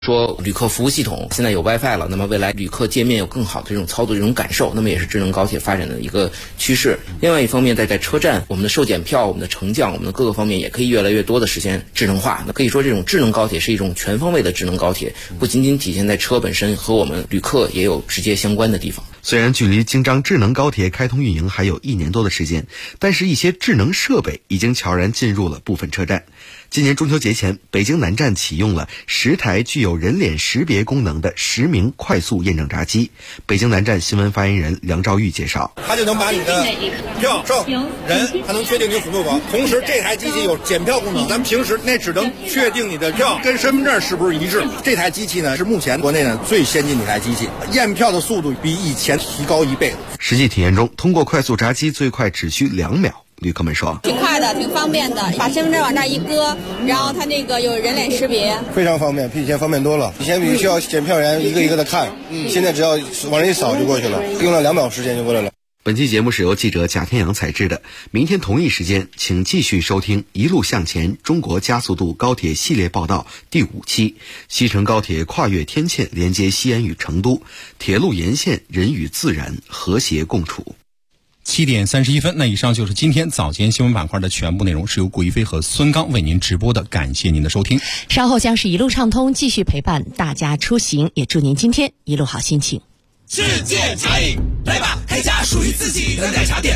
说旅客服务系统现在有 WiFi 了，那么未来旅客界面有更好的这种操作这种感受，那么也是智能高铁发展的一个趋势。另外一方面，在车站，我们的售检票、我们的乘降、我们的各个方面也可以越来越多的实现智能化。那可以说，这种智能高铁是一种全方位的智能高铁，不仅仅体现在车本身，和我们旅客也有直接相关的地方。 虽然距离京张智能高铁开通运营还有1年多的时间，但是一些智能设备已经悄然进入了部分车站。今年中秋节前，北京南站启用了10台具有人脸识别功能的实名快速验证闸机。北京南站新闻发言人梁兆玉介绍， 它就能把你的票证人，它能确定你所有口。同时，这台机器有检票功能，咱们平时那只能确定你的票跟身份证是不是一致。这台机器呢是目前国内呢最先进的一台机器，验票的速度比以前提高1倍。 实际体验中，通过快速闸机最快只需2秒。旅客们说， 挺快的，挺方便的，把身份证往这儿一搁，然后它那个有人脸识别， 非常方便，比以前方便多了。以前必须要检票员一个一个的看，现在只要往这一扫就过去了，用了2秒时间就过来了。 本期节目是由记者贾天阳采制的，明天同一时间请继续收听《一路向前：中国加速度高铁系列报道》第5期。西成高铁跨越天堑，连接西安与成都，铁路沿线人与自然和谐共处。 7点31分，那以上就是今天早间新闻板块的全部内容，是由顾一飞和孙刚为您直播的，感谢您的收听。 稍后将是一路畅通，继续陪伴大家出行，也祝您今天一路好心情。 世界茶饮，来吧，开家属于自己的奶茶店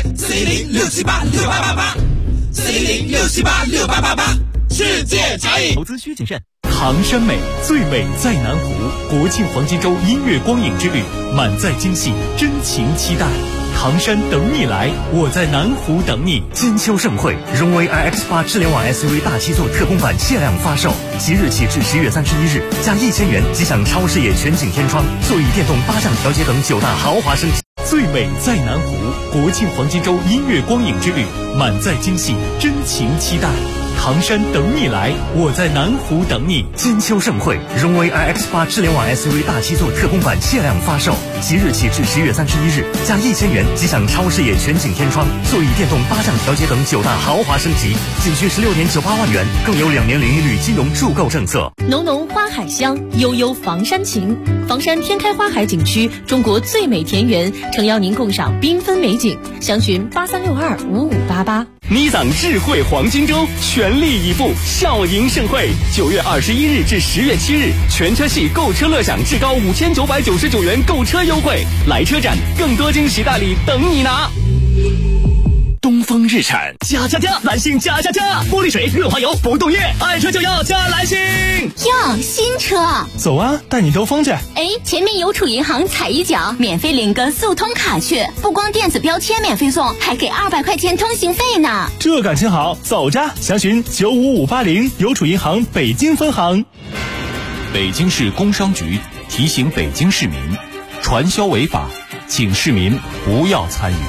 ，410-678-6888，410-678-6888，世界茶饮。 投资需谨慎。唐山美，最美在南湖。国庆黄金周音乐光影之旅，满载惊喜，真情期待。唐山等你来，我在南湖等你。金秋盛会，荣威 iX8 智联网 SUV 大7座特供版限量发售，即日起至10月31日，加1000元即享超视野全景天窗、座椅电动8档调节等9大豪华升级。最美在南湖，国庆黄金周音乐光影之旅，满载惊喜，真情期待。唐山等你来，我在南湖等你。金秋盛会，荣威 iX8 智联网 SUV 大7座特供版限量发售，即日起至10月31日，加1000元即享超视野全景天窗、座椅电动8档调节等9大豪华升级，仅需16.98万元，更有2年零利率金融助购政策。 浓浓花海香，悠悠房山情。房山天开花海景区，中国最美田园，诚邀您共赏缤纷美景。详询83625588。 尼桑智慧黄金周，全力以赴，笑迎盛会。9月21日至10月7日，全车系购车乐享至高5999元购车优惠，来车展，更多惊喜大礼等你拿。东风日产加，蓝星加，玻璃水、润滑油、不动液，爱车就要加蓝星。 哟，新车， 走啊，带你兜风去。 哎，前面邮储银行踩一脚，免费领个速通卡去，不光电子标签免费送，还给200块钱通行费呢。 这感情好，走着。详询95580邮储银行北京分行。北京市工商局提醒北京市民，传销违法，请市民不要参与。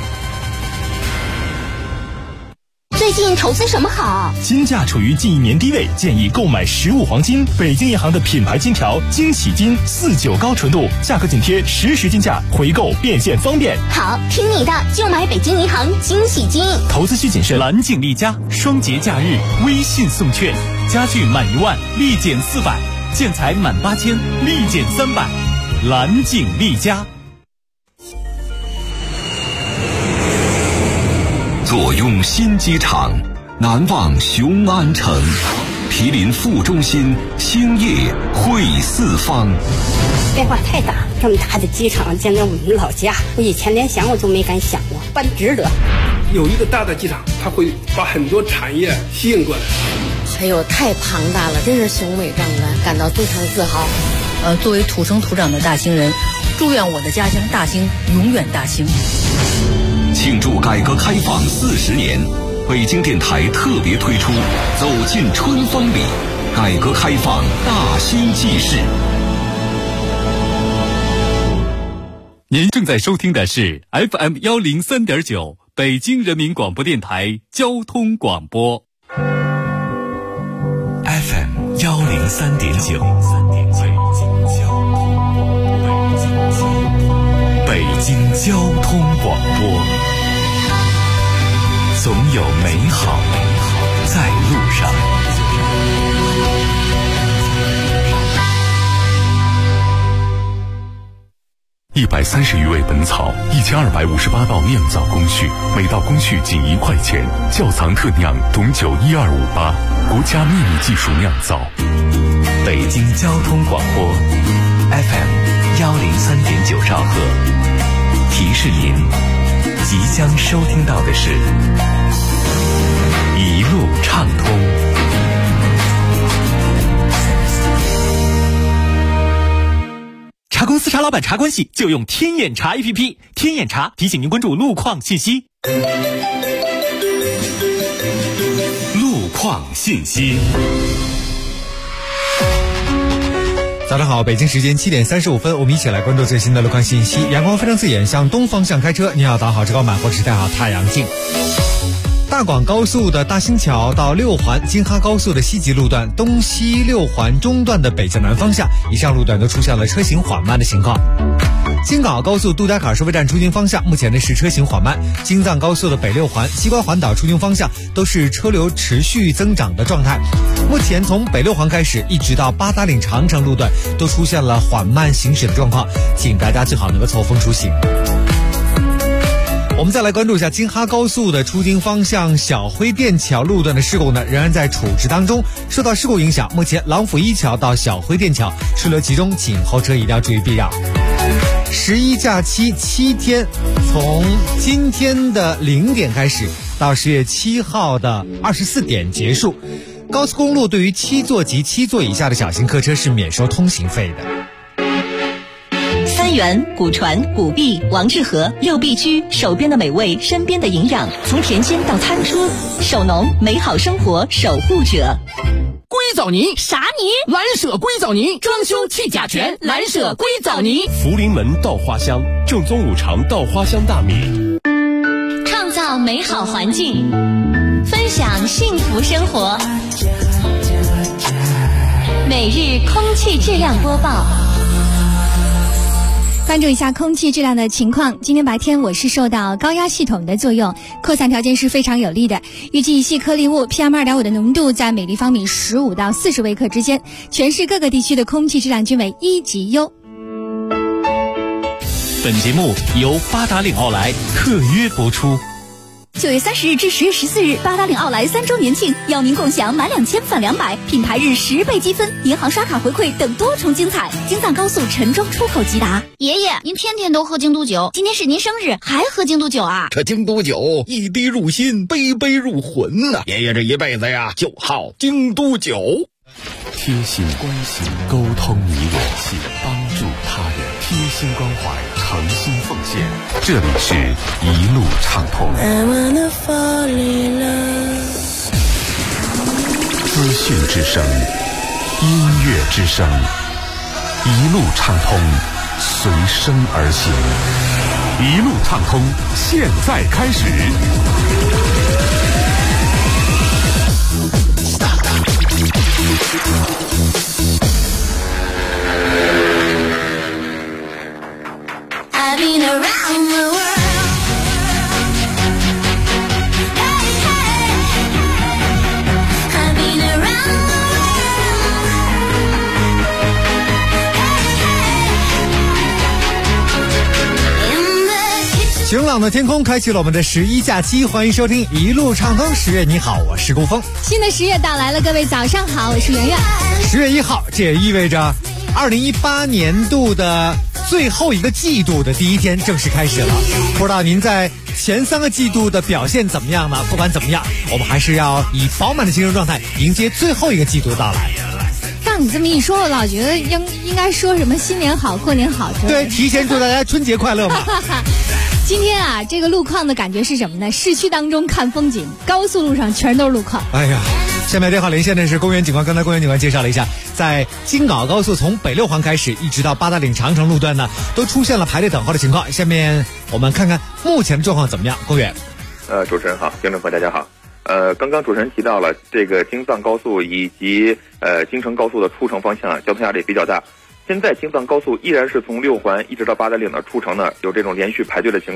最近投资什么好？ 金价处于近1年低位，建议购买实物黄金。北京银行的品牌金条惊喜金49高纯度，价格紧贴实时金价，回购变现方便。 好，听你的，就买北京银行惊喜金。 投资需谨慎。蓝景丽家双节假日微信送券，家具满1万立减400，建材满8000立减300。蓝景丽家。 坐拥新机场，难忘雄安城。毗邻副中心，兴业汇四方。 变化太大，这么大的机场建在我们老家，我以前连想我都没敢想过，办值得。 有一个大的机场，它会把很多产业吸引过来。 哎呦，太庞大了，真是雄伟壮观，感到非常自豪。作为土生土长的大兴人，祝愿我的家乡大兴永远大兴。 庆祝改革开放40年，北京电台特别推出《走进春风里》，改革开放大兴纪事。 您正在收听的是 FM 103.9北京人民广播电台交通广播。 FM 103.9，北京交通广播。总有美好在路上。 130余味本草，1258道酿造工序，每道工序仅1块钱。窖藏特酿董酒12588，国家秘密技术酿造。 北京交通广播 FM 103.9兆赫，提示您即将收听到的是一路畅通。 茶公司茶老板茶关系就用天眼查 APP， 天眼查提醒您关注路况信息。 路况信息。 早上好，北京时间7点35分，我们一起来关注最新的路况信息。阳光非常刺眼，向东方向开车，你要打好遮光板或者是戴好太阳镜。大广高速的大兴桥到六环，京哈高速的西极路段东西六环中段的北向南方向，以上路段都出现了车行缓慢的情况。京港澳高速杜家坎收费站出京方向目前呢是车行缓慢，京藏高速的北六环西关环岛出京方向都是车流持续增长的状态。目前从北六环开始一直到八达岭长城路段都出现了缓慢行驶的状况，请大家最好能够错峰出行。我们再来关注一下京哈高速的出京方向小灰店桥路段的事故呢，仍然在处置当中。受到事故影响，目前郎府一桥到小灰店桥车流集中，请后车一定要注意避让。11假期7天，从今天的0点开始到10月7号的24点结束。高速公路对于7座及7座以下的小型客车是免收通行费的。 三元、古传、古币、王致和6必居，手边的美味，身边的营养，从甜心到餐桌，手农美好生活守护者。 硅藻泥啥泥？ 蓝舍硅藻泥，装修去甲醛，蓝舍硅藻泥。 福临门稻花香，正宗5常稻花香大米。 创造美好环境，分享幸福生活。每日空气质量播报。 关注一下空气质量的情况。今天白天我是受到高压系统的作用，扩散条件是非常有利的。预计细颗粒物 PM2.5 的浓度在每立方米15到40微克之间，全市各个地区的空气质量均为1级优。 本节目由八达岭奥莱特约播出。 9月30日至10月14日，八达岭奥莱3周年庆，邀您共享满2000返200，品牌日10倍积分，银行刷卡回馈等多重精彩。京藏高速陈庄出口即达。 爷爷，您天天都喝京都酒，今天是您生日，还喝京都酒啊？ 这京都酒一滴入心，杯杯入魂呐！爷爷这一辈子呀，就好京都酒。 贴心关心，沟通你我，帮助他人，贴心关怀，诚心奉献。这里是一路畅通。资讯之声，音乐之声，一路畅通，随声而行。一路畅通，现在开始。 I've been around the world. Hey, hey. I've been around the world. 晴朗的天空开启了我们的11假期，欢迎收听一路畅通。10月你好，我是顾峰。 新的10月到来了，各位早上好，我是圆圆。 10月1号，这也意味着2018年度的最后一个季度的第一天正式开始了。不知道您在前3个季度的表现怎么样呢？不管怎么样，我们还是要以饱满的精神状态迎接最后一个季度到来。 让你这么一说，我老觉得应该说什么新年好，过年好。 对，提前祝大家春节快乐嘛。 今天啊，这个路况的感觉是什么呢？市区当中看风景，高速路上全都是路况。 哎呀，下面电话连线的是公园警官。刚才公园警官介绍了一下，在京港澳高速从北六环开始一直到八达岭长城路段呢，都出现了排队等候的情况。下面我们看看目前的状况怎么样。公园， 主持人好，听众朋友大家好。刚刚主持人提到了这个京藏高速以及京承高速的出城方向交通压力比较大。现在京藏高速依然是从6环一直到八达岭的出城呢，有这种连续排队的情况。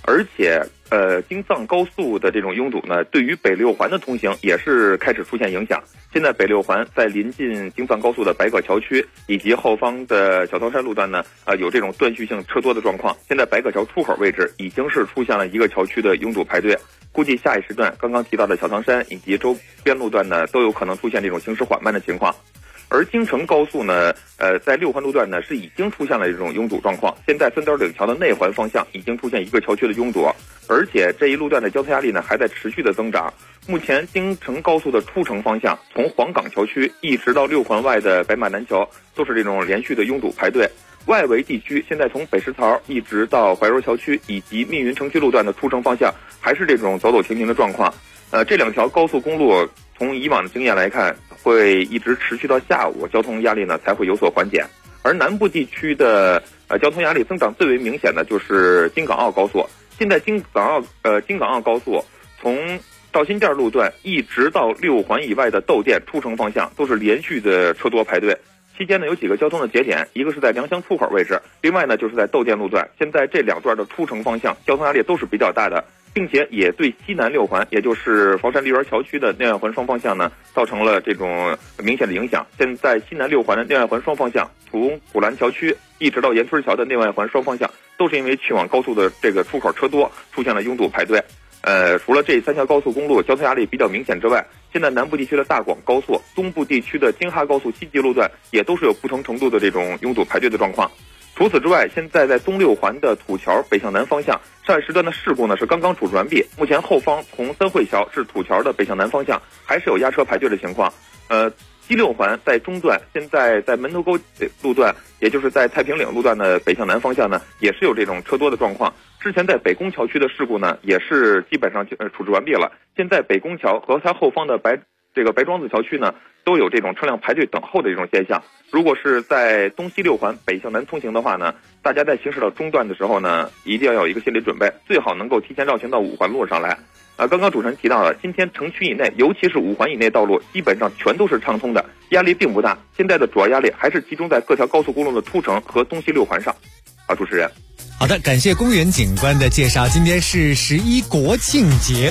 而且京藏高速的这种拥堵呢，对于北六环的通行也是开始出现影响。现在北六环在临近京藏高速的白葛桥区以及后方的小桃山路段呢，有这种断续性车多的状况。现在白葛桥出口位置已经是出现了一个桥区的拥堵排队，估计下一时段刚刚提到的小唐山以及周边路段呢，都有可能出现这种行驶缓慢的情况。而京承高速呢，在六环路段呢是已经出现了这种拥堵状况。现在三角岭桥的内环方向已经出现一个桥区的拥堵，而且这一路段的交通压力呢还在持续的增长。目前京承高速的出城方向，从黄岗桥区一直到六环外的白马南桥，都是这种连续的拥堵排队。外围地区现在从北石槽一直到怀柔桥区以及密云城区路段的出城方向，还是这种走走停停的状况。这两条高速公路从以往的经验来看，会一直持续到下午，交通压力呢才会有所缓解。而南部地区的交通压力增长最为明显的就是京港澳高速。现在京港澳高速从赵新店路段一直到六环以外的窦店出城方向，都是连续的车多排队。期间呢有几个交通的节点，一个是在良乡出口位置，另外呢就是在窦店路段。现在这两段的出城方向交通压力都是比较大的，并且也对西南六环，也就是房山梨园桥区的内外环双方向呢，造成了这种明显的影响。现在西南六环的内外环双方向，从古兰桥区一直到延春桥的内外环双方向，都是因为去往高速的这个出口车多，出现了拥堵排队。除了这三条高速公路交通压力比较明显之外，现在南部地区的大广高速、东部地区的京哈高速西级路段也都是有不同程度的这种拥堵排队的状况。除此之外，现在在东六环的土桥北向南方向，上一时段的事故呢是刚刚处置完毕，目前后方从三汇桥至土桥的北向南方向还是有压车排队的情况。西六环在中段，现在在门头沟路段，也就是在太平岭路段的北向南方向呢，也是有这种车多的状况。之前在北宫桥区的事故呢，也是基本上处置完毕了。现在北宫桥和它后方的白庄子桥区呢，都有这种车辆排队等候的这种现象。如果是在东西六环北向南通行的话呢，大家在行驶到中段的时候呢，一定要有一个心理准备，最好能够提前绕行到五环路上来。刚刚主持人提到了，今天城区以内，尤其是五环以内道路，基本上全都是畅通的，压力并不大。现在的主要压力还是集中在各条高速公路的出城和东西六环上。主持人， 好的，感谢公园警官的介绍。今天是11国庆节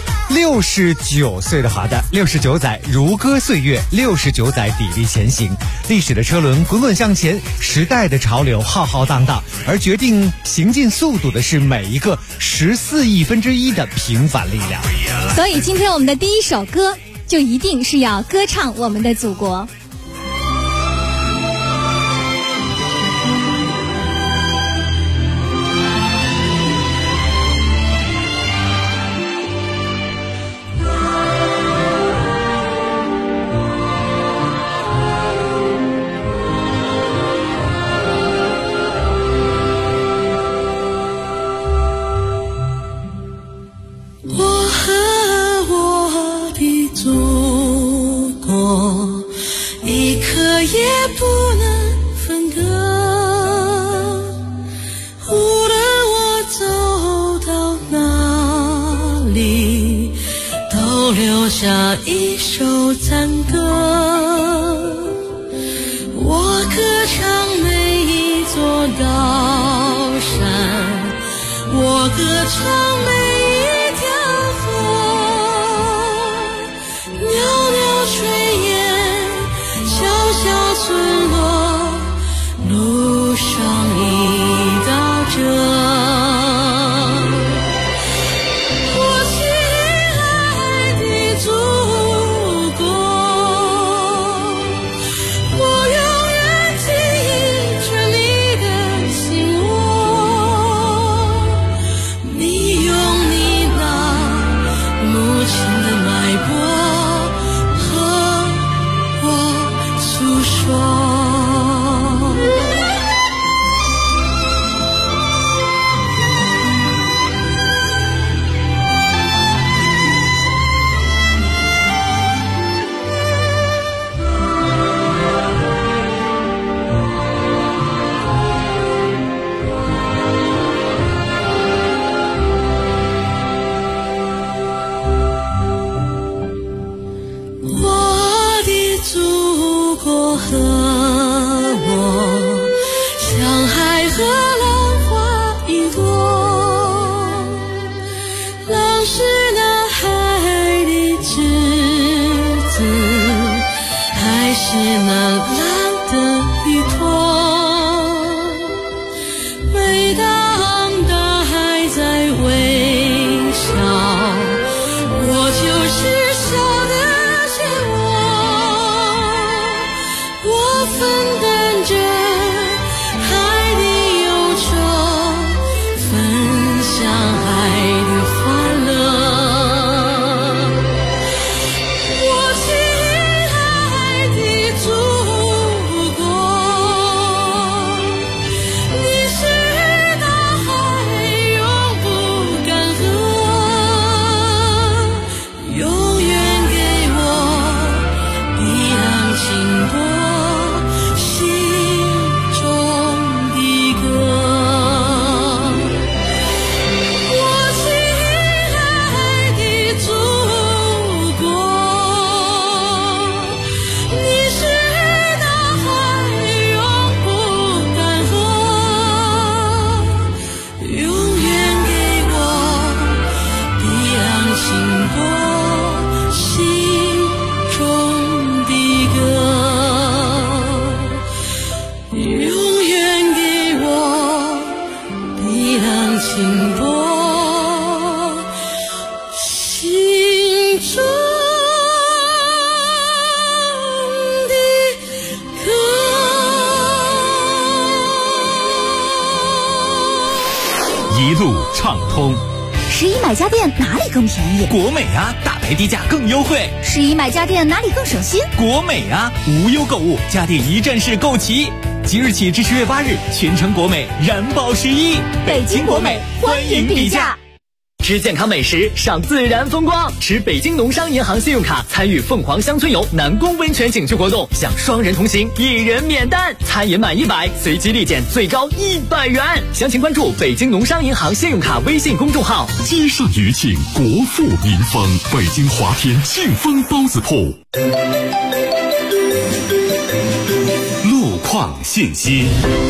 ，69岁的华诞，69载如歌岁月，69载砥砺前行。历史的车轮滚滚向前，时代的潮流浩浩荡荡，而决定行进速度的是每一个14亿分之一的平凡力量。 所以今天我们的第一首歌就一定是要歌唱我们的祖国。 下一首赞歌，我歌唱每一座高山，我歌唱每一条河，袅袅炊烟，小小村落，路上一道辙。拥是那蓝的雨托。每当大海在微笑，我就是笑的漩涡。我分担着海的忧愁，分享海的欢乐。我亲爱的祖国，你是大海永不干涸，永远给我一浪轻波心中的歌。我亲爱的祖国，你是大海永不干涸，永远给我一浪轻波心中的歌，永远给我一浪轻波心中的一路畅通。 11买家电哪里更便宜？ 国美啊，大白低价更优惠。 11买家电哪里更省心？ 国美啊，无忧购物，家电一站式购齐。即日起至10月8日，全程国美燃爆11， 北京国美欢迎比价。 吃健康美食，赏自然风光，持北京农商银行信用卡参与凤凰乡村游南宫温泉景区活动，享双人同行，1人免单，餐饮满100，随机立减最高100元。详情关注北京农商银行信用卡微信公众号。 接上余庆，国富民丰，北京华天庆丰包子铺。路况信息。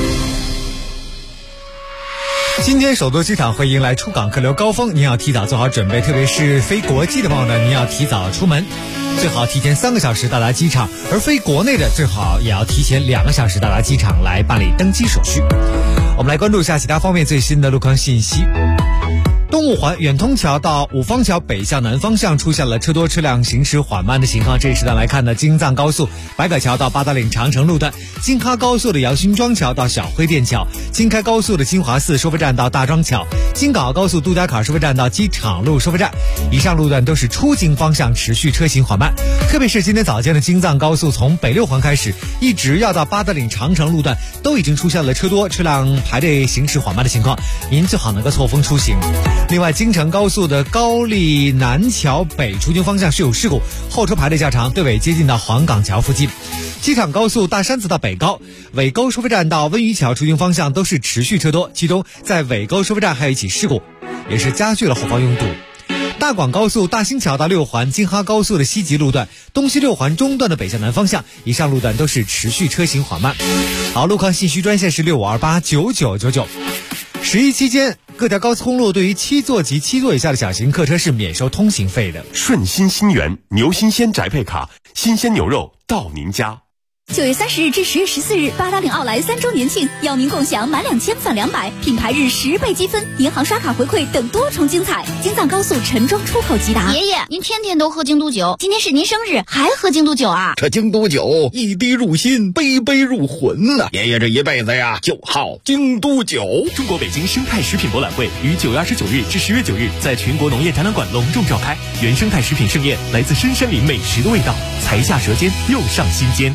今天首都机场会迎来出港客流高峰，您要提早做好准备，特别是飞国际的朋友呢，您要提早出门，最好提前3个小时到达机场，而飞国内的最好也要提前2个小时到达机场来办理登机手续。我们来关注一下其他方面最新的路况信息。东五环远通桥到五方桥北向南方向出现了车多车辆行驶缓慢的情况。这一时段来看呢，京藏高速白葛桥到八达岭长城路段，京哈高速的姚辛庄桥到小灰店桥，京开高速的金华寺收费站到大庄桥，京港澳高速杜家坎收费站到机场路收费站。以上路段都是出京方向持续车行缓慢，特别是今天早间的京藏高速从北六环开始，一直要到八达岭长城路段，都已经出现了车多车辆排队行驶缓慢的情况，您最好能够错峰出行。另外，京承高速的高丽南桥北出京方向是有事故，后车排队较长，队尾接近到黄岗桥附近。机场高速大山子到北高、尾沟收费站到温榆桥出京方向都是持续车多，其中在尾沟收费站还有一起事故，也是加剧了后方拥堵。大广高速大兴桥到六环，京哈高速的西极路段、东西六环中段的北向南方向，以上路段都是持续车行缓慢。好，路况信息专线是65289999。11期间，各条高速公路对于7座及7座以下的小型客车是免收通行费的。 顺心新源牛新鲜宅配卡，新鲜牛肉到您家。 9月30日至10月14日，八达岭奥莱3周年庆，邀您共享满2000返200，品牌日10倍积分，银行刷卡回馈等多重精彩。京藏高速陈庄出口即达。 爷爷，您天天都喝京都酒，今天是您生日，还喝京都酒啊？ 这京都酒一滴入心，杯杯入魂呐！爷爷这一辈子呀，就好京都酒。 中国北京生态食品博览会于9月29日至10月9日在全国农业展览馆隆重召开，原生态食品盛宴，来自深山里美食的味道，才下舌尖，又上心间。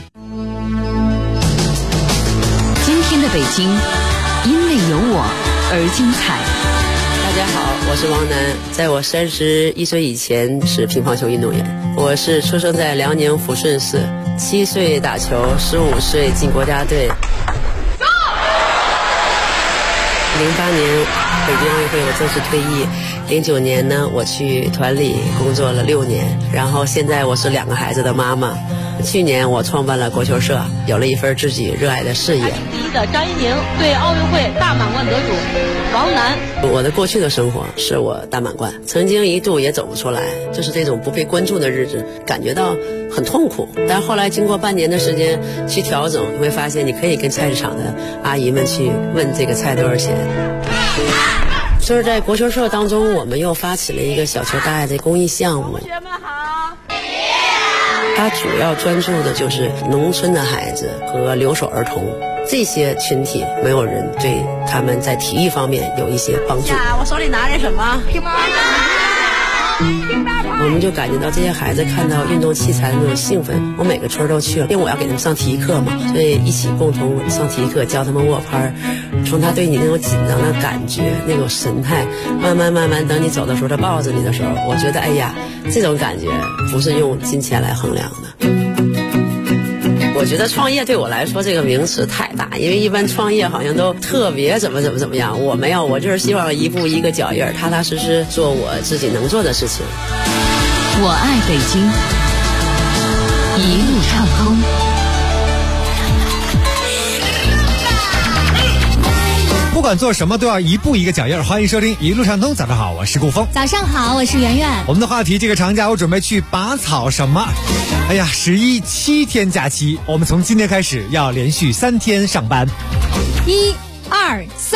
今天的北京，因为有我而精彩。 大家好，我是王楠，在我31岁以前是乒乓球运动员。我是出生在辽宁抚顺市，7岁打球，15岁进国家队。08年北京奥运会我正式退役，09年呢我去团里工作了6年，然后现在我是2个孩子的妈妈。 去年我创办了国球社，有了一份自己热爱的事业。 第一的张怡宁对奥运会大满贯得主王楠。 我的过去的生活是我大满贯，曾经一度也走不出来，就是这种不被关注的日子，感觉到很痛苦。但后来经过半年的时间去调整，你会发现你可以跟菜市场的阿姨们去问这个菜多少钱。就是在国球社当中，我们又发起了一个小球大爱的公益项目。 同学们好。 它主要专注的就是农村的孩子和留守儿童这些群体，没有人对他们在体育方面有一些帮助。 我手里拿点什么？ 我们就感觉到这些孩子看到运动器材的那种兴奋。我每个村都去了，因为我要给他们上体育课嘛，所以一起共同上体育课，教他们握拍。从他对你那种紧张的感觉，那种神态，慢慢等你走的时候，他抱着你的时候，我觉得哎呀，这种感觉不是用金钱来衡量的。我觉得创业对我来说这个名词太大，因为一般创业好像都特别怎么样，我没有，我就是希望一步一个脚印，踏踏实实做我自己能做的事情。 我爱北京，一路畅通。 不管做什么都要一步一个脚印。欢迎收听一路畅通。早上好，我是顾峰。 早上好，我是圆圆。 我们的话题，这个长假我准备去拔草什么？哎呀，11、7天假期，我们从今天开始要连续3天上班。 1、2、3。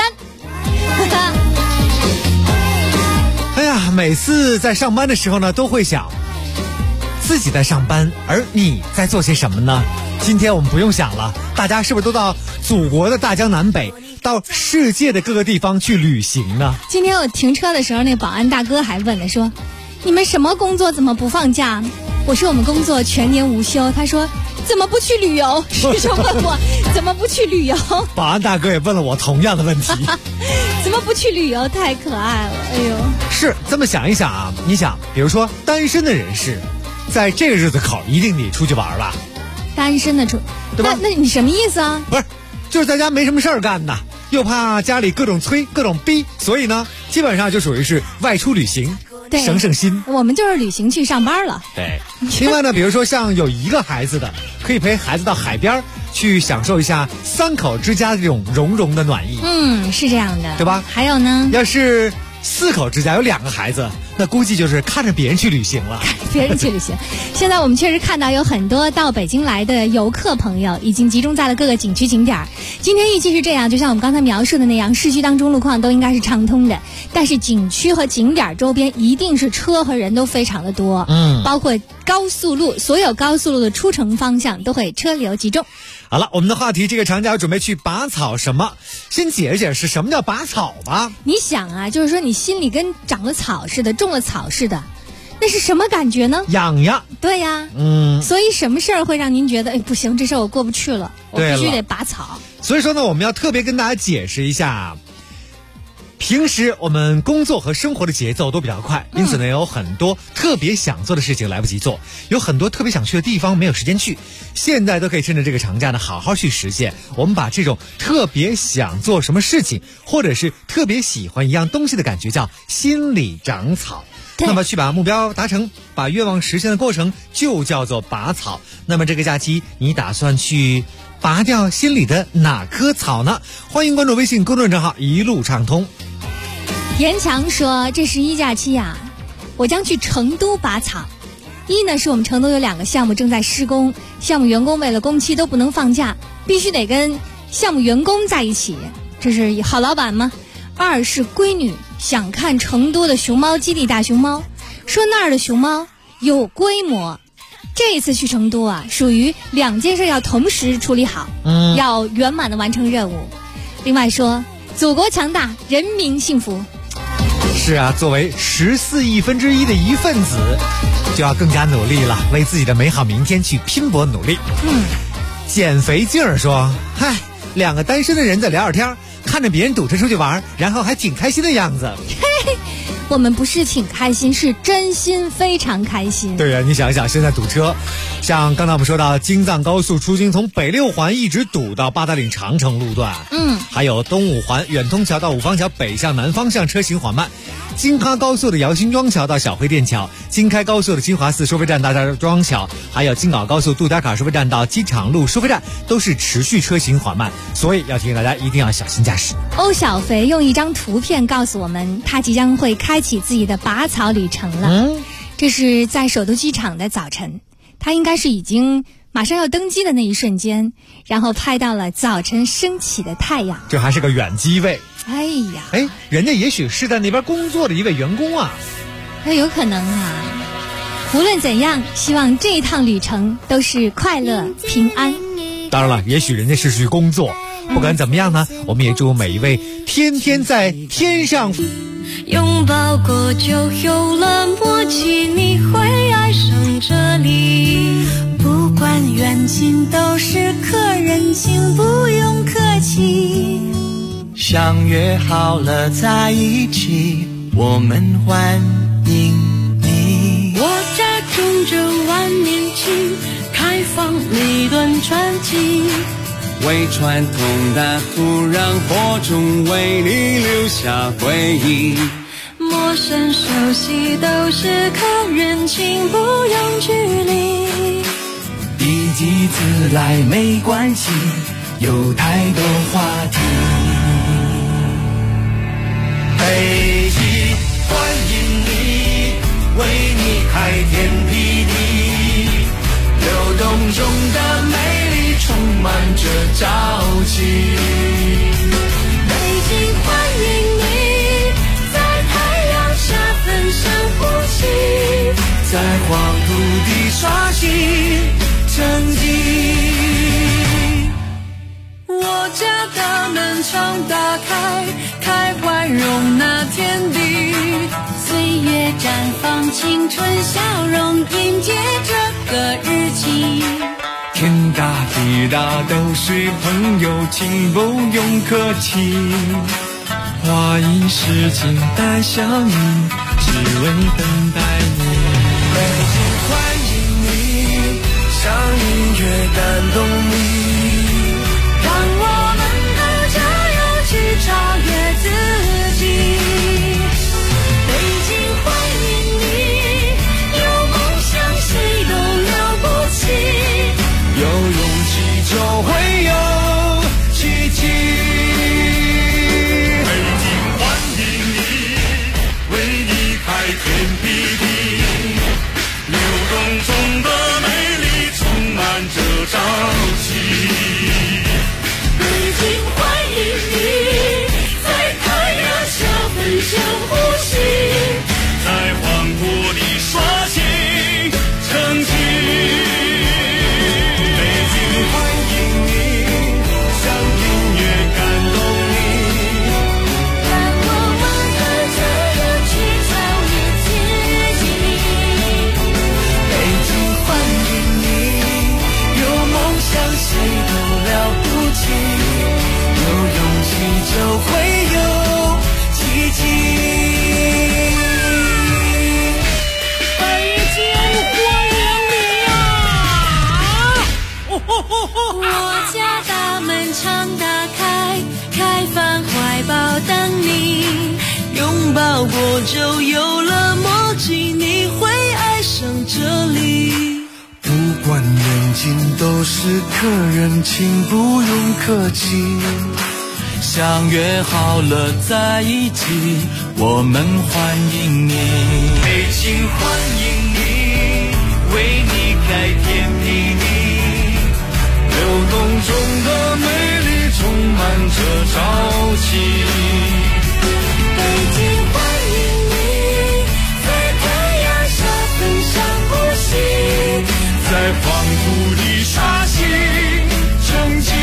哎呀，每次在上班的时候呢，都会想自己在上班，而你在做些什么呢？今天我们不用想了，大家是不是都到祖国的大江南北，到世界的各个地方去旅行呢？ 今天我停车的时候，那个保安大哥还问了，说你们什么工作怎么不放假？我说我们工作全年无休。他说怎么不去旅游？就问我怎么不去旅游。 保安大哥也问了我同样的问题。 怎么不去旅游？太可爱了，哎呦！ 是这么想一想啊，你想，比如说单身的人士，在这个日子口一定得出去玩吧？ 单身的对吧？那你什么意思啊？ 不是，就是在家没什么事儿干的，又怕家里各种催各种逼，所以呢，基本上就属于是外出旅行。 对， 省心。 我们就是旅行去上班了。 对，另外呢，比如说像有一个孩子的，可以陪孩子到海边去享受一下3口之家的这种融融的暖意。 是这样的， 对吧？ 还有呢， 要是4口之家有2个孩子，那估计就是看着别人去旅行了。 别人去旅行。现在我们确实看到有很多到北京来的游客朋友已经集中在了各个景区景点。今天预计是这样，就像我们刚才描述的那样，市区当中路况都应该是畅通的，但是景区和景点周边一定是车和人都非常的多。包括高速路，所有高速路的出城方向都会车流集中。 好了，我们的话题，这个长假准备去拔草什么？先解释解释什么叫拔草吧。 你想啊，就是说你心里跟长了草似的，种了草似的，那是什么感觉呢？ 痒痒。 对呀，所以什么事儿会让您觉得，不行，这事儿我过不去了，我必须得拔草。 所以说呢，我们要特别跟大家解释一下。平时我们工作和生活的节奏都比较快，因此呢，有很多特别想做的事情来不及做，有很多特别想去的地方没有时间去。现在都可以趁着这个长假呢，好好去实现。我们把这种特别想做什么事情，或者是特别喜欢一样东西的感觉，叫心里长草。那么去把目标达成，把愿望实现的过程，就叫做拔草。那么这个假期，你打算去拔掉心里的哪棵草呢？欢迎关注微信公众账号一路畅通。 严强说，这11假期呀，我将去成都拔草。一呢，是我们成都有2个项目正在施工，项目员工为了工期都不能放假，必须得跟项目员工在一起，这是好老板吗？2是闺女想看成都的熊猫基地大熊猫，说那儿的熊猫有规模。这一次去成都啊，属于2件事要同时处理好，要圆满的完成任务。另外说，祖国强大，人民幸福。 是啊，作为14亿分之一的一份子，就要更加努力了，为自己的美好明天去拼搏努力。减肥劲儿说，嗨，2个单身的人在聊聊天，看着别人堵车出去玩，然后还挺开心的样子。 我们不是挺开心，是真心非常开心。 对呀，你想一想，现在堵车，像刚才我们说到京藏高速出京从北六环一直堵到八达岭长城路段，还有东五环远通桥到五方桥北向南方向车行缓慢，京哈高速的姚辛庄桥到小灰店桥，京开高速的金华寺收费站到大庄桥，还有京港高速杜家坎收费站到机场路收费站都是持续车行缓慢，所以要提醒大家一定要小心驾驶。 欧小肥用一张图片告诉我们，他即将会开启自己的拔草旅程了。这是在首都机场的早晨，他应该是已经马上要登机的那一瞬间，然后拍到了早晨升起的太阳。 这还是个远机位。 哎呀， 人家也许是在那边工作的一位员工啊。 那有可能啊。无论怎样，希望这一趟旅程都是快乐平安。 当然了，也许人家是去工作。不管怎么样呢，我们也祝每一位天天在天上。 拥抱过就有了默契，你会爱上这里。不管远近都是客人情，不用客气。 相约好了在一起，我们欢迎你。 我家种着万年青，开放一段传奇。 为传统的土壤播种，为你留下回忆。 陌生熟悉都是客人情，不用距离。 第几次来没关系，有太多话题。北京欢迎你，为你开天辟地。流动中的美丽充满着朝气。 北京欢迎你，在太阳下分享呼吸， 在黄土地刷新成绩。 我家大门常打开，开怀容纳天地。岁月绽放青春笑容，迎接这个日期。 天大地大都是朋友，请不用客气。花一世情带相依，只为等待你。北京欢迎你，像音乐感动你。 让我们都加油去超越自己。北京欢迎你，有梦想谁都了不起。 有勇气就会有奇迹。北京欢迎你，为你开天辟地。流动中的美丽充满着朝气。 北京欢迎你，在太阳下分享呼吸， 在黄土地刷新成绩。 就会有奇迹。北京欢迎你啊！我家大门常打开，开放怀抱等你。拥抱过就有了默契，你会爱上这里。 不管远近都是客人，请不用客气。相约好了在一起，我们欢迎你。北京欢迎你，为你开天辟地。流动中的美丽充满着朝气。 北京欢迎你，在太阳下分享呼吸， 在黄土地刷新成绩。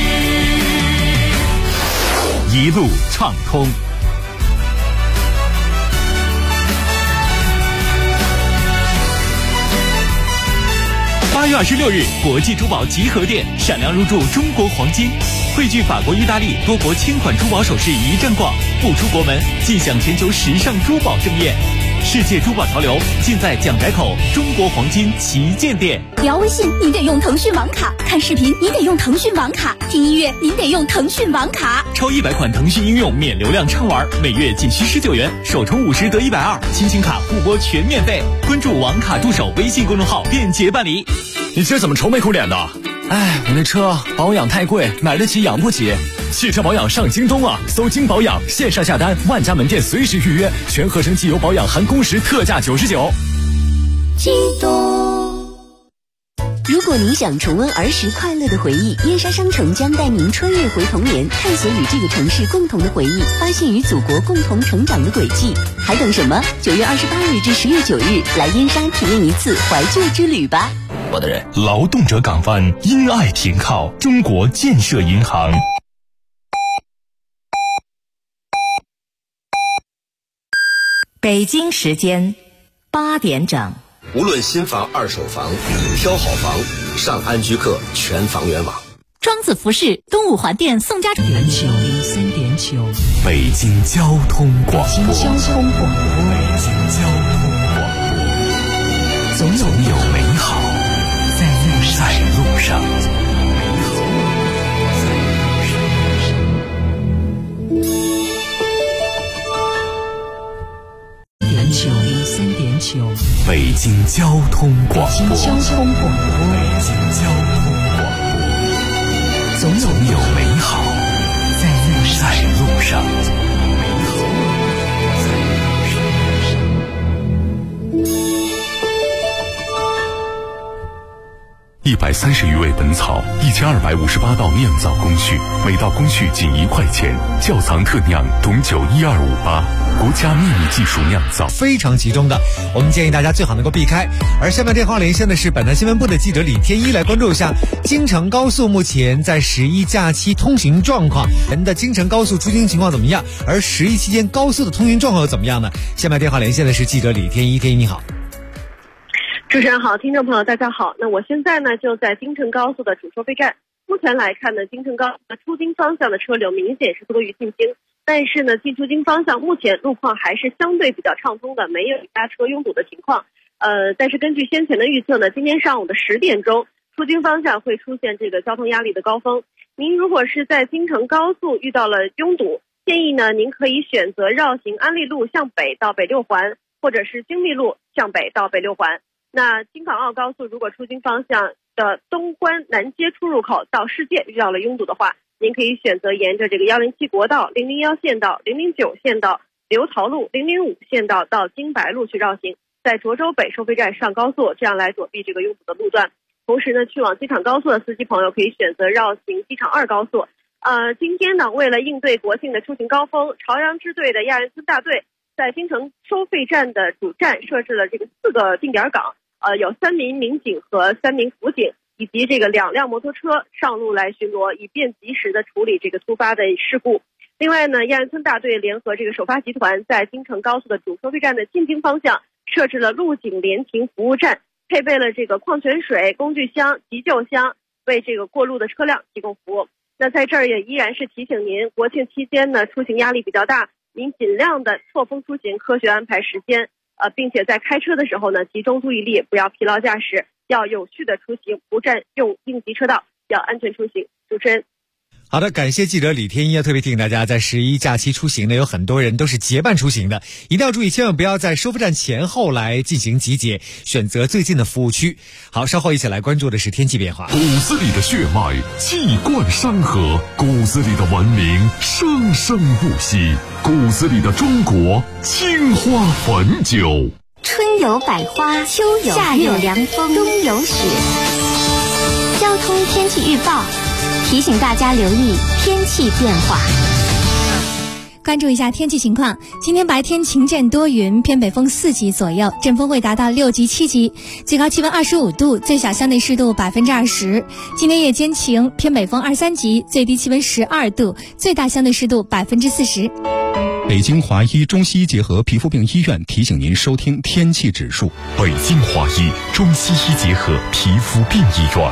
一路畅通。 8月26日，国际珠宝集合店闪亮入驻中国黄金，汇聚法国、意大利多国千款珠宝首饰一站逛，不出国门尽享全球时尚珠宝盛宴。世界珠宝潮流尽在蒋宅口中国黄金旗舰店。 聊微信你得用腾讯网卡，看视频你得用腾讯网卡，听音乐您得用腾讯网卡。 超100款腾讯应用免流量畅玩，每月仅需19元，首充50得120，亲情卡互拨全免费。关注网卡助手微信公众号便捷办理。 你今儿怎么愁眉苦脸的？ 哎，我那车保养太贵，买得起养不起。 汽车保养上京东啊，搜京保养，线上下单，万家门店随时预约，全合成机油保养含工时特价99。 京东。 如果您想重温儿时快乐的回忆，燕莎商城将带您穿越回童年，探索与这个城市共同的回忆，发现与祖国共同成长的轨迹。还等什么？9月28日至10月9日，来燕莎体验一次怀旧之旅吧。 我的人， 劳动者港湾因爱停靠中国建设银行。 北京时间8点整。 无论新房、二手房，挑好房，上安居客全房源网。 庄子服饰东五环店宋家 93.9， 北京交通广播。 北京交通广播， 总有美好在路上。 93.9， 北京交通广播。总有美好在路上。 130余味本草，1258道酿造工序，每道工序仅1块钱。窖藏特酿董酒12588，国家秘密技术酿造， 非常集中的，我们建议大家最好能够避开。而下面电话连线的是本台新闻部的记者李天一，来关注一下京承高速目前在11假期通行状况，人的京承高速出行情况怎么样？而11期间高速的通行状况又怎么样呢？下面电话连线的是记者李天一，天一你好。 主持人好，听众朋友大家好。那我现在呢就在京承高速的主收费站。目前来看呢，京承高速的出京方向的车流明显是多于进京，但是呢进出京方向目前路况还是相对比较畅通的，没有压车拥堵的情况。但是根据先前的预测呢，今天上午的10点钟，出京方向会出现这个交通压力的高峰。您如果是在京承高速遇到了拥堵，建议呢您可以选择绕行安利路向北到北六环，或者是京密路向北到北六环。那京港澳高速如果出京方向的东关南街出入口到世界遇到了拥堵的话，您可以选择沿着这个107国道、001线道、009线道、刘桃路、005线道到京白路去绕行，在涿州北收费站上高速，这样来躲避这个拥堵的路段。同时呢，去往机场高速的司机朋友可以选择绕行机场2高速。今天呢，为了应对国庆的出行高峰，朝阳支队的亚运村大队在京承收费站的主站设置了这个4个定点岗。有3名民警和3名辅警，以及这个2辆摩托车上路来巡逻，以便及时的处理这个突发的事故。另外呢，亚运村大队联合这个首发集团在京承高速的主收费站的进京方向设置了路警联停服务站，配备了这个矿泉水、工具箱、急救箱，为这个过路的车辆提供服务。那在这儿也依然是提醒您，国庆期间呢出行压力比较大，您尽量的错峰出行，科学安排时间。并且在开车的时候呢，集中注意力，不要疲劳驾驶，要有序的出行，不占用应急车道，要安全出行。主持人。 好的，感谢记者李天一，特别提醒大家，在11假期出行呢，有很多人都是结伴出行的，一定要注意，千万不要在收费站前后来进行集结，选择最近的服务区。好，稍后一起来关注的是天气变化。 骨子里的血脉气贯山河，骨子里的文明生生不息，骨子里的中国青花汾酒。 春有百花，秋有夏有凉风，冬有雪。交通天气预报提醒大家留意天气变化。 关注一下天气情况，今天白天晴间多云，偏北风4级左右，阵风会达到6级7级，最高气温25度，最小相对湿度20%。今天夜间晴，偏北风2、3级，最低气温12度，最大相对湿度40%。 北京华医中西医结合皮肤病医院提醒您收听天气指数。 北京华医中西医结合皮肤病医院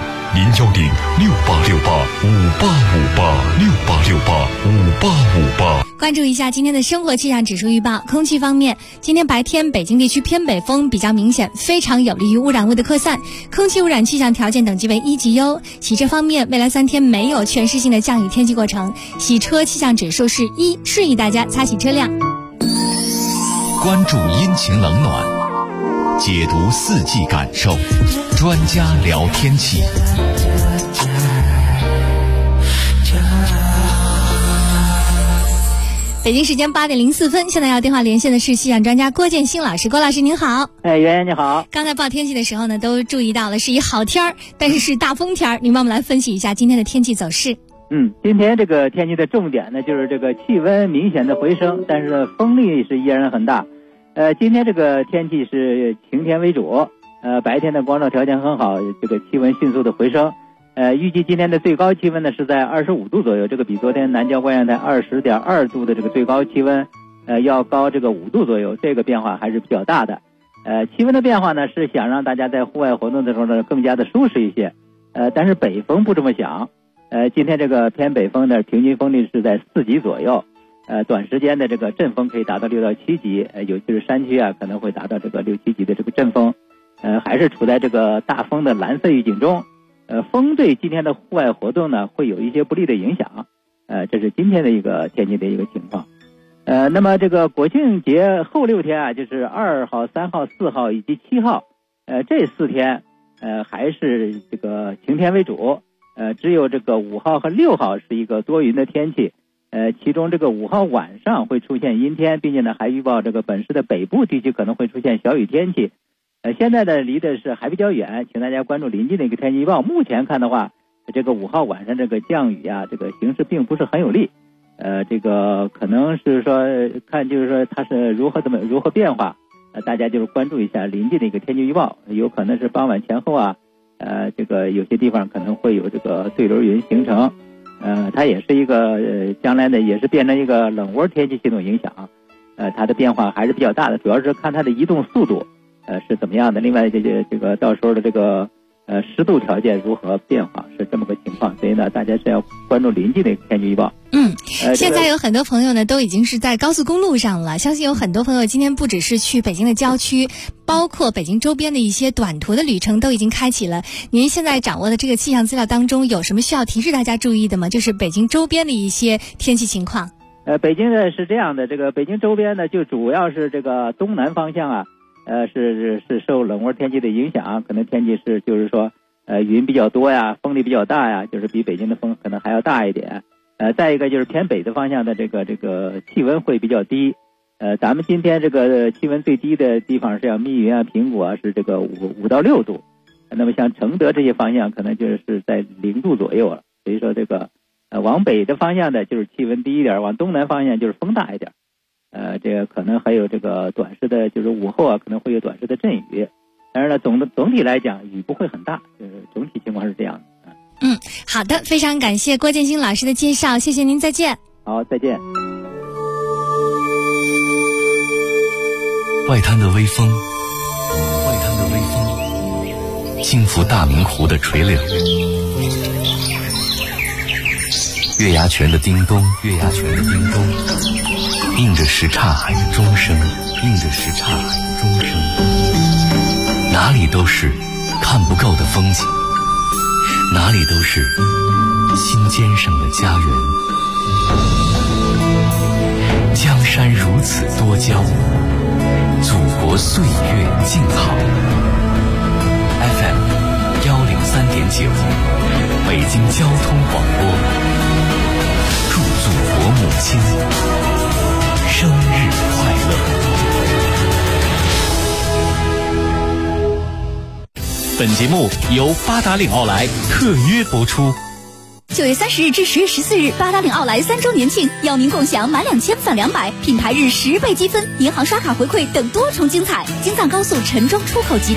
，0106868585858，68685858。 关注一下今天的生活气象指数预报。空气方面，今天白天北京地区偏北风比较明显，非常有利于污染物的扩散，空气污染气象条件等级为1级优。洗车方面，未来3天没有全市性的降雨天气过程，洗车气象指数是1，示意大家擦洗车辆。 关注阴晴冷暖，解读四季感受，专家聊天气。 北京时间8点04分，现在要电话连线的是气象专家郭建新老师。郭老师您好。 袁袁你好。 刚才报天气的时候呢，都注意到了是一好天儿，但是是大风天儿。您帮我们来分析一下今天的天气走势。 今天这个天气的重点呢，就是这个气温明显的回升，但是风力是依然很大。今天这个天气是晴天为主，白天的光照条件很好，这个气温迅速的回升。预计今天的最高气温呢是在25度左右，这个比昨天南郊观阳台20.2度的这个最高气温，要高这个5度左右，这个变化还是比较大的。气温的变化呢是想让大家在户外活动的时候呢更加的舒适一些，但是北风不这么想。今天这个偏北风的平均风力是在4级左右，短时间的这个阵风可以达到6到7级，尤其是山区啊可能会达到这个6、7级的这个阵风，还是处在这个大风的蓝色预警中。风对今天的户外活动呢会有一些不利的影响，这是今天的一个天气的一个情况。那么这个国庆节后6天啊，就是2号、3号、4号以及7号，这4天还是这个晴天为主，只有这个5号和6号是一个多云的天气，其中这个5号晚上会出现阴天，并且呢还预报这个本市的北部地区可能会出现小雨天气。现在的离的是还比较远，请大家关注临近的一个天气预报。目前看的话，这个5号晚上这个降雨啊，这个形势并不是很有利。这个可能是说看就是说它是如何变化，大家就是关注一下临近的一个天气预报，有可能是傍晚前后啊，这个有些地方可能会有这个对流云形成，它也是一个将来呢也是变成一个冷涡天气系统影响，它的变化还是比较大的，主要是看它的移动速度。是怎么样的？另外这个到时候的这个湿度条件如何变化，是这么个情况，所以呢，大家是要关注临近的天气预报。 现在有很多朋友呢都已经是在高速公路上了，相信有很多朋友今天不只是去北京的郊区，包括北京周边的一些短途的旅程都已经开启了。您现在掌握的这个气象资料当中，有什么需要提示大家注意的吗？就是北京周边的一些天气情况。 北京呢是这样的，这个北京周边呢就主要是这个东南方向啊。是受冷涡天气的影响，可能天气是就是说云比较多呀，风力比较大呀，就是比北京的风可能还要大一点。再一个就是偏北的方向的这个气温会比较低。咱们今天这个气温最低的地方是像密云啊、平谷啊是这个5到6度，那么像承德这些方向可能就是在0度左右了。所以说这个往北的方向的就是气温低一点，往东南方向就是风大一点。这个可能还有这个短时的，就是午后啊，可能会有短时的阵雨。但是呢，总体来讲，雨不会很大，就是总体情况是这样的。 好的，非常感谢郭建新老师的介绍，谢谢您，再见。 好，再见。 外滩的微风，轻拂大明湖的垂柳，月牙泉的叮咚，映着什刹海的钟声，哪里都是看不够的风景，哪里都是心尖上的家园。江山如此多娇，祖国岁月静好。FM 103.9，北京交通广播，祝祖国母亲生日快乐！本节目由八达岭奥莱特约播出。 9月30日至10月14日，八达岭奥莱3周年庆，邀您共享满2000返200，品牌日10倍积分，银行刷卡回馈等多重精彩。京藏高速陈庄出口即达。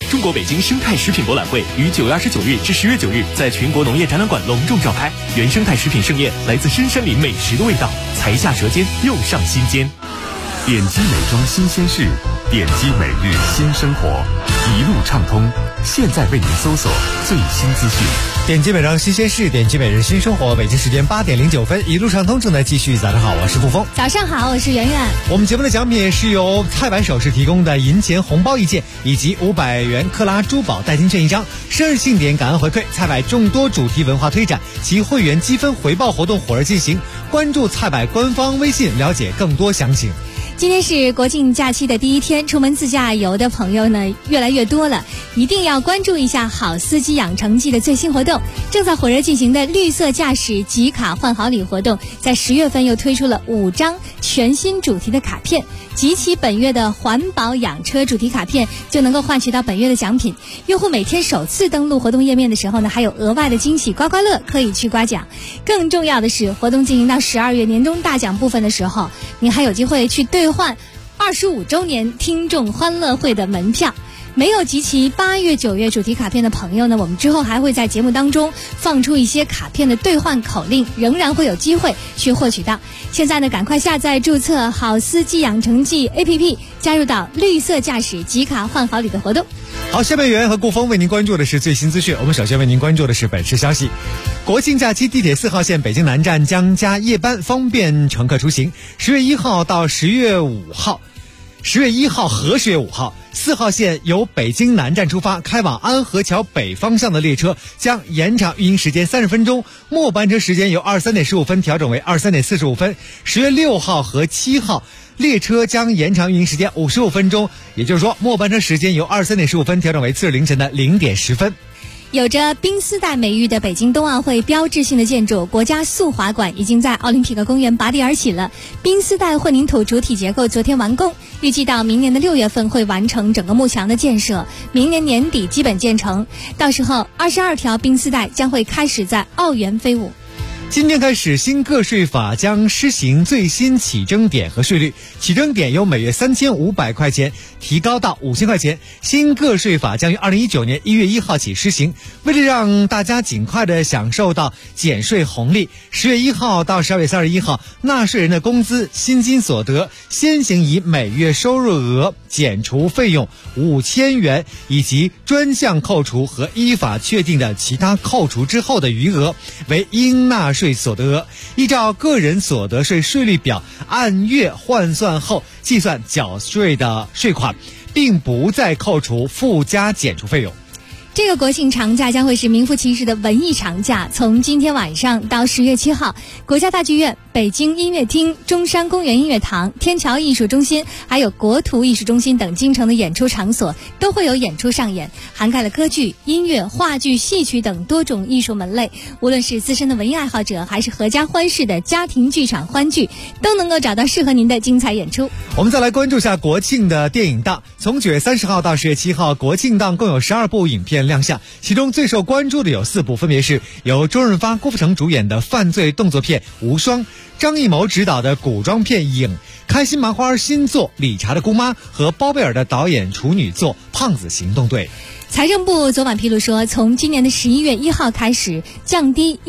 中国北京生态食品博览会于9月29日至10月9日在全国农业展览馆隆重召开。原生态食品盛宴，来自深山里美食的味道，才下舌尖，又上心间。 点击美妆新鲜事，点击每日新生活，一路畅通。现在为您搜索最新资讯。 点击美妆新鲜事，点击每日新生活。北京时间8点09分，一路畅通正在继续。早上好，我是付峰。 早上好，我是圆圆。 我们节目的奖品是由菜百首饰提供的银钱红包1件，以及500元克拉珠宝代金券1张。生日庆典感恩回馈，菜百众多主题文化推展及会员积分回报活动火热进行。关注菜百官方微信，了解更多详情。 今天是国庆假期的第一天，出门自驾游的朋友呢越来越多了，一定要关注一下好司机养成记的最新活动。正在火热进行的绿色驾驶集卡换好礼活动，在10月份又推出了5张全新主题的卡片，集齐本月的环保养车主题卡片，就能够换取到本月的奖品。用户每天首次登录活动页面的时候呢，还有额外的惊喜刮刮乐可以去刮奖。更重要的是，活动进行到12月年终大奖部分的时候，您还有机会去兑换25周年听众欢乐会的门票。没有集齐8月、9月主题卡片的朋友呢，我们之后还会在节目当中放出一些卡片的兑换口令，仍然会有机会去获取到。现在呢，赶快下载注册好司机养成记 APP， 加入到绿色驾驶集卡换好礼的活动。 好，下面袁和顾峰为您关注的是最新资讯。我们首先为您关注的是本市消息。国庆假期，地铁4号线北京南站将加夜班，方便乘客出行。10月1号到10月5号，10月1号和10月5号，4号线由北京南站出发开往安河桥北方向的列车将延长运营时间30分钟，末班车时间由23点15分调整为23点45分。10月6号和7号列车将延长运营时间55分钟，也就是说末班车时间由23点15分调整为次日凌晨的0点10分。 有着冰丝带美誉的北京冬奥会标志性的建筑国家速滑馆已经在奥林匹克公园拔地而起了。冰丝带混凝土主体结构昨天完工，预计到明年的6月份会完成整个幕墙的建设，明年年底基本建成。到时候22条冰丝带将会开始在奥园飞舞。 今天开始，新个税法将施行最新起征点和税率，起征点由每月3500块钱提高到5000块钱。新个税法将于2019年1月1号起施行。为了让大家尽快的享受到减税红利，10月1号到12月31号，纳税人的工资、薪金所得先行以每月收入额减除费用5000元以及专项扣除和依法确定的其他扣除之后的余额为应纳税所得额，依照个人所得税税率表按月换算后计算缴税的税款，并不再扣除附加减除费用。 这个国庆长假将会是名副其实的文艺长假，从今天晚上到10月7号，国家大剧院、北京音乐厅、中山公园音乐堂、天桥艺术中心还有国图艺术中心等京城的演出场所都会有演出上演，涵盖了歌剧、音乐、话剧、戏曲等多种艺术门类。无论是资深的文艺爱好者，还是合家欢式的家庭剧场欢剧，都能够找到适合您的精彩演出。 我们再来关注下国庆的电影档。从9月30号到10月7号，国庆档共有12部影片亮相，其中最受关注的有4部，分别是由周润发、郭富城主演的犯罪动作片《无双》，张艺谋执导的古装片《影》，开心麻花新作《理查的姑妈》和包贝尔的导演处女作《胖子行动队》。 财政部昨晚披露说，从今年的11月1号开始，降低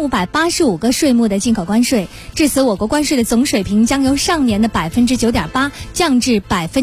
1585个税目的进口关税，至此我国关税的总水平将由上年的9.8%降至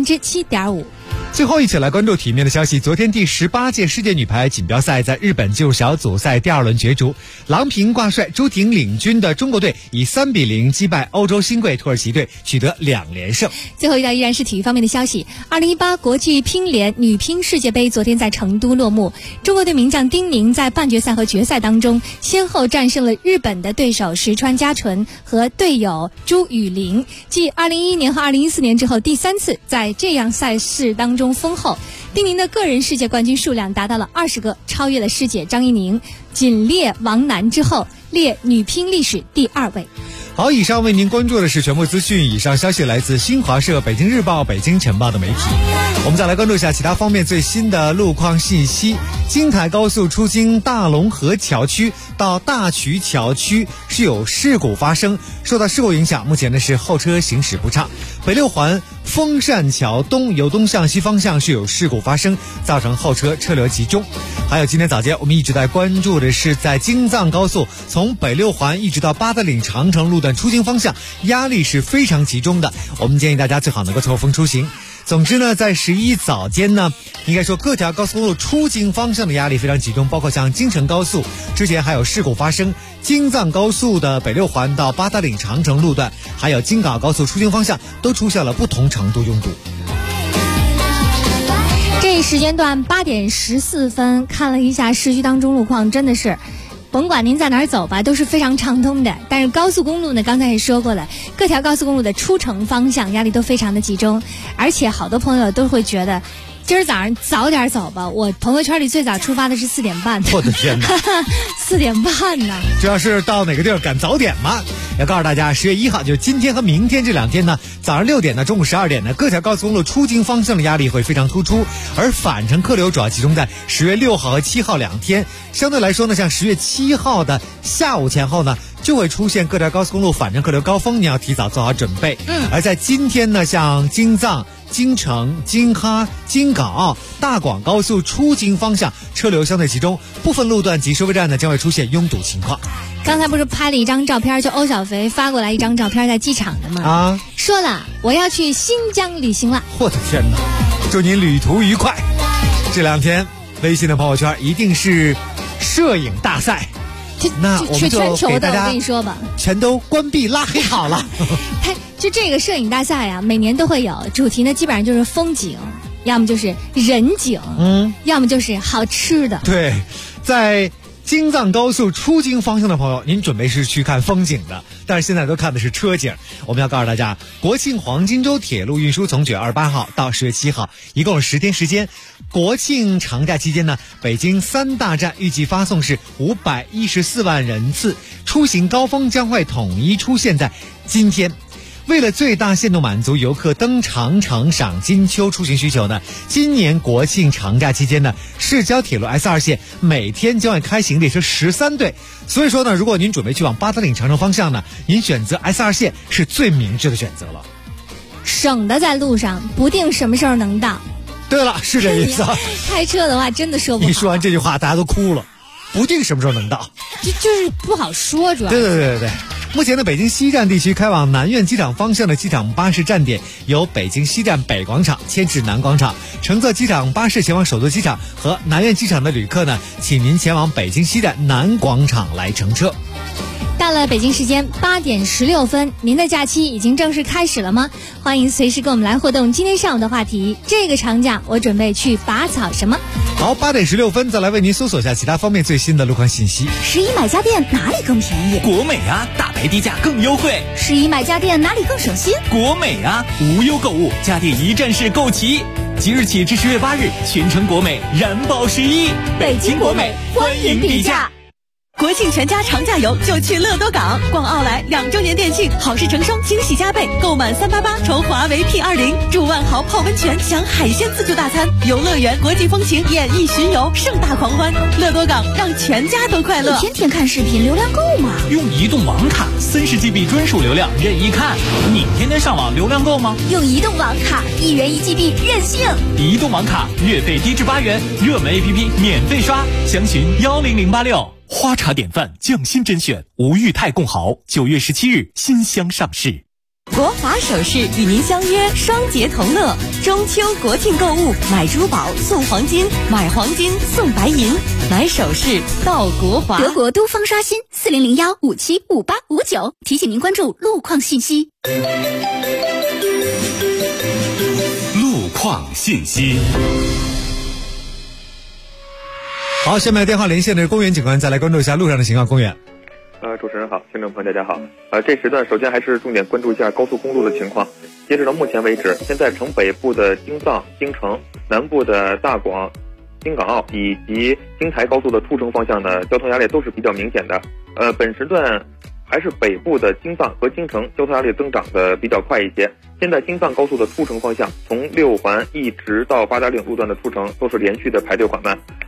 7.5%。 最后一起来关注体育的消息。昨天第18届世界女排锦标赛在日本进入小组赛第2轮角逐，郎平挂帅，朱婷领军的中国队以3-0击败欧洲新贵土耳其队，取得2连胜。 最后一条依然是体育方面的消息，2018国际乒联女乒世界杯昨天在成都落幕，中国队名将丁宁在半决赛和决赛当中先后战胜了日本的对手石川佳纯和队友朱雨玲，继2011年和2014年之后第3次在这样赛事当中封后。丁宁的个人世界冠军数量达到了20个，超越了师姐张怡宁，仅列王楠之后，列女乒历史第2位。 好，以上为您关注的是全部资讯。以上消息来自新华社、北京日报、北京晨报的媒体。我们再来关注一下其他方面最新的路况信息。京台高速出京大龙河桥区到大渠桥区是有事故发生，受到事故影响，目前呢是后车行驶不畅。 北六环丰善桥东由东向西方向是有事故发生，造成后车车流集中。还有今天早间我们一直在关注的是，在京藏高速从北六环一直到八达岭长城路段出京方向压力是非常集中的，我们建议大家最好能够错峰出行。总之呢，在11早间呢，应该说各条高速公路出京方向的压力非常集中，包括像京承高速之前还有事故发生，京藏高速的北六环到八达岭长城路段，还有京港高速出京方向都出现了不同程度拥堵。 这一时间段8点14分，看了一下市区当中路况，真的是甭管您在哪儿走吧，都是非常畅通的。但是高速公路呢，刚才也说过了，各条高速公路的出城方向压力都非常的集中，而且好多朋友都会觉得今儿早上早点走吧。我朋友圈里最早出发的是4点半， 我的天哪 ，4点半呢！ 这要是到哪个地儿赶早点嘛？要告诉大家，10月1号就是今天和明天这2天呢，早上6点呢，中午12点呢，各条高速公路出京方向的压力会非常突出，而返程客流主要集中在10月6号和7号2天。相对来说呢，像10月7号的下午前后呢，就会出现各条高速公路返程客流高峰，你要提早做好准备。而在今天呢，像京藏、京承、京哈、京港澳、大广高速出京方向车流相对集中，部分路段及收费站呢将会出现拥堵情况。 刚才不是拍了一张照片，就欧小肥发过来一张照片在机场的吗？说了我要去新疆旅行了。 我的天哪，祝您旅途愉快。这2天微信的朋友圈一定是摄影大赛，那我们就全球的， 给大家我跟你说吧， 全都关闭拉黑好了。 就这个摄影大赛啊，每年都会有，主题呢基本上就是风景，要么就是人景，要么就是好吃的。 对，在京藏高速出京方向的朋友，您准备是去看风景的，但是现在都看的是车景。我们要告诉大家，国庆黄金周铁路运输从9月28号到10月7号，一共10天时间。国庆长假期间呢，北京3大站预计发送是514万人次，出行高峰将会统一出现在今天。为了最大限度满足游客登长城、赏金秋出行需求呢，今年国庆长假期间呢，市郊铁路 S2 线每天将会开行列车13对。所以说呢，如果您准备去往八达岭长城方向呢，您选择 S2 线是最明智的选择了， 省得在路上不定什么时候能到。 对了，是这意思。 开车的话真的说不好。 你说完这句话，大家都哭了，不定什么时候能到， 就是不好说，主要对。目前呢，北京西站地区开往南苑机场方向的机场巴士站点由北京西站北广场迁至南广场。乘坐机场巴士前往首都机场和南苑机场的旅客呢，请您前往北京西站南广场来乘车。 到了北京时间8点16分，您的假期已经正式开始了吗？欢迎随时跟我们来互动。今天上午的话题，这个长假我准备去拔草什么？ 好，8点16分，再来为您搜索一下其他方面最新的路况信息。 11买家电哪里更便宜？ 国美啊，大牌低价更优惠。 11买家电哪里更省心？ 国美啊，无忧购物，家电一站式购齐。即日起至10月8日，全程国美燃爆11， 北京国美欢迎比价。国庆全家长假游就去乐多港，逛奥莱2周年店庆，好事成双，惊喜加倍，购满388抽华为 P20，住万豪泡温泉，享海鲜自助大餐，游乐园国际风情演艺巡游，盛大狂欢。乐多港让全家都快乐。天天看视频，流量够吗？ 用移动网卡30GB 专属流量任意看。你天天上网流量够吗？ 用移动网卡1元1 GB 任性。 移动网卡月费低至8元，热门 APP 免费刷，详询10086。花茶典范匠心甄选吴裕泰共豪9月17日新箱上市。 国华首饰与您相约双节同乐，中秋国庆购物，买珠宝送黄金，买黄金送白银，买首饰到国华。 德国都方刷新4001575859，提醒您关注路况信息。 路况信息。 好，下面电话连线的是公园警官，再来关注一下路上的情况。公园， 主持人好，听众朋友大家好。这时段首先还是重点关注一下高速公路的情况。截止到目前为止，现在城北部的京藏、京承，南部的大广、京港澳以及京台高速的出城方向呢，交通压力都是比较明显的。本时段还是北部的京藏和京承交通压力增长的比较快一些。现在京藏高速的出城方向，从6环一直到八达岭路段的出城都是连续的排队缓慢。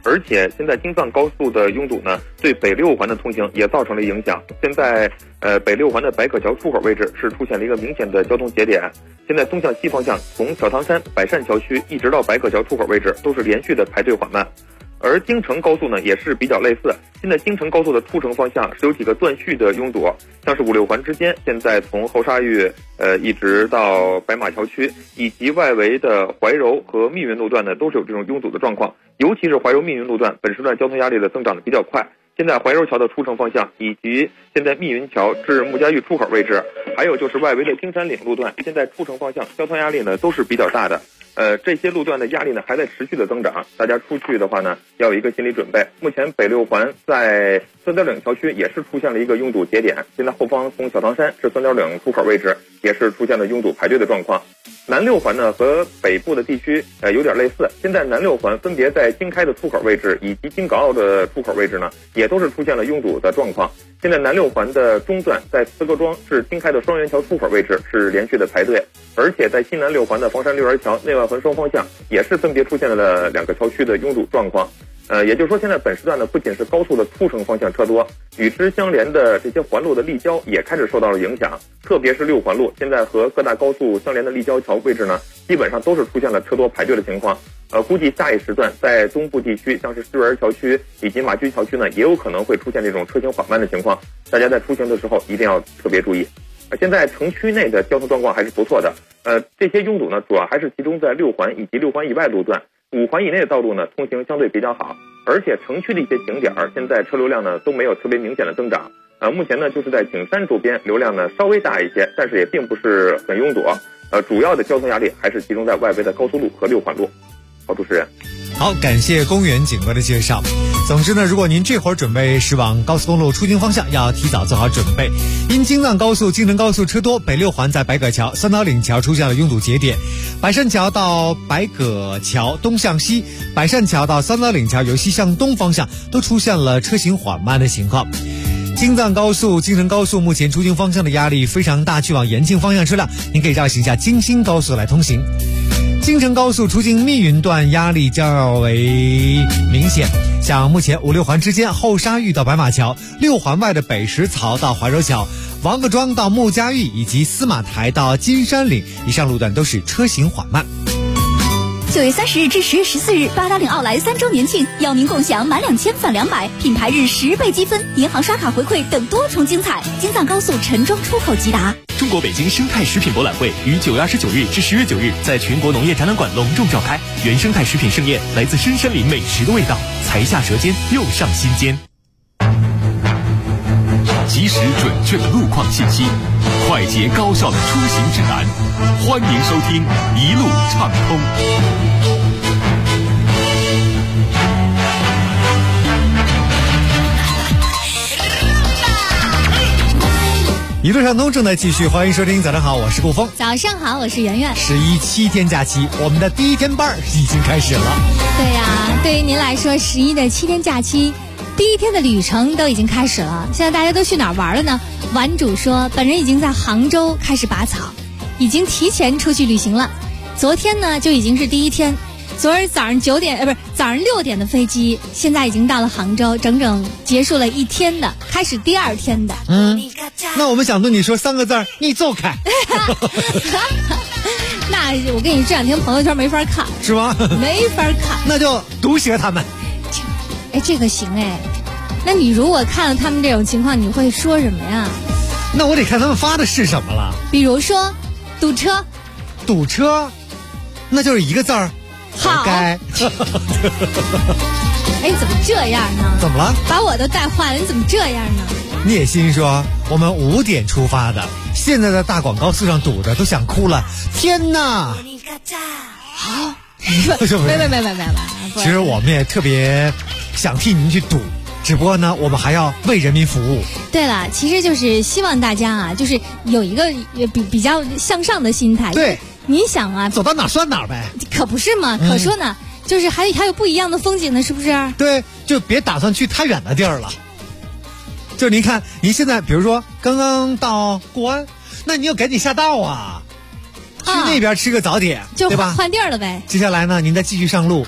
而且现在京藏高速的拥堵呢，对北6环的通行也造成了影响。现在北6环的白可桥出口位置是出现了一个明显的交通节点，现在东向西方向从小汤山百善桥区一直到白可桥出口位置都是连续的排队缓慢。而京承高速呢也是比较类似，现在京承高速的出城方向是有几个断续的拥堵，像是5、6环之间，现在从后沙峪一直到白马桥区，以及外围的怀柔和密云路段呢，都是有这种拥堵的状况。尤其是怀柔密云路段，本时段交通压力的增长的比较快。现在怀柔桥的出城方向，以及现在密云桥至穆家峪出口位置，还有就是外围的金山岭路段，现在出城方向交通压力呢都是比较大的。这些路段的压力呢还在持续的增长，大家出去的话呢要有一个心理准备。目前北6环在三角岭桥区也是出现了一个拥堵节点，现在后方从小汤山至三角岭出口位置也是出现了拥堵排队的状况。南6环呢和北部的地区有点类似，现在南6环分别在京开的出口位置以及京港澳的出口位置呢也都是出现了拥堵的状况。现在南6环的中段在四各庄至京开的双元桥出口位置是连续的排队，而且在西南6环的房山六园桥内外环双方向也是分别出现了2个桥区的拥堵状况。也就是说，现在本时段呢，不仅是高速的出城方向车多，与之相连的这些环路的立交也开始受到了影响，特别是6环路，现在和各大高速相连的立交桥位置呢，基本上都是出现了车多排队的情况。估计下一时段在东部地区，像是石园桥区以及马驹桥区呢，也有可能会出现这种车行缓慢的情况，大家在出行的时候一定要特别注意。现在城区内的交通状况还是不错的，这些拥堵呢，主要还是集中在6环以及6环以外路段，5环以内的道路呢，通行相对比较好，而且城区的一些景点现在车流量呢都没有特别明显的增长。目前呢就是在景山周边流量呢稍微大一些，但是也并不是很拥堵。主要的交通压力还是集中在外围的高速路和6环路。好，主持人。 好，感谢公园警官的介绍。总之呢，如果您这会儿准备驶往高速公路出京方向，要提早做好准备。因京藏高速、京承高速车多，北6环在白可桥、三岛岭桥出现了拥堵节点，百善桥到白可桥东向西，百善桥到三岛岭桥由西向东方向都出现了车行缓慢的情况。京藏高速、京承高速目前出京方向的压力非常大，去往延庆方向车辆，您可以绕行一下京新高速来通行。京承高速出京密云段压力较为明显，像目前5、6环之间后沙峪到白马桥，6环外的北石槽到怀柔桥，王各庄到穆家峪以及司马台到金山岭以上路段都是车行缓慢。 9月30日至10月14日，八达岭奥莱3周年庆，邀您共享满2000返200，品牌日10倍积分，银行刷卡回馈等多重精彩。京藏高速陈庄出口即达。 中国北京生态食品博览会于9月29日至10月9日在全国农业展览馆隆重召开，原生态食品盛宴，来自深山林美食的味道，才下舌尖又上心间。 及时准确的路况信息，快捷高效的出行指南，欢迎收听一路畅通。 一路畅通正在继续，欢迎收听。早上好，我是顾峰。 早上好，我是圆圆。 11、7天假期，我们的第一天班已经开始了。 对呀，对于您来说，11的7天假期，第一天的旅程都已经开始了。现在大家都去哪儿玩了呢？玩主说，本人已经在杭州开始拔草，已经提前出去旅行了。昨天呢，就已经是第一天。昨儿早上9点，早上6点的飞机，现在已经到了杭州，整整结束了1天的，开始第2天的。 那我们想对你说3个字儿，你走开。 那我跟你这2天朋友圈没法看， 是吗？ 没法看， 那就毒舌他们。 这个行哎。那你如果看了他们这种情况，你会说什么呀？ 那我得看他们发的是什么了。 比如说，堵车。 堵车，那就是1个字儿。 好该。 怎么这样呢？ 怎么了？ 把我都带坏了，你怎么这样呢？ 你也心说我们5点出发的，现在在大广高速上堵的都想哭了，天哪！ 好， 没。其实我们也特别想替您去堵，只不过呢，我们还要为人民服务。 对了，其实就是希望大家啊，就是有一个比较向上的心态。 对。 你想啊， 走到哪算哪呗， 可不是嘛？可说呢，就是还有不一样的风景呢，是不是？ 对，就别打算去太远的地儿了。就您看，您现在比如说刚刚到固安，那你要赶紧下道啊，去那边吃个早点， 就对吧？ 换地儿了呗。 接下来呢，您再继续上路，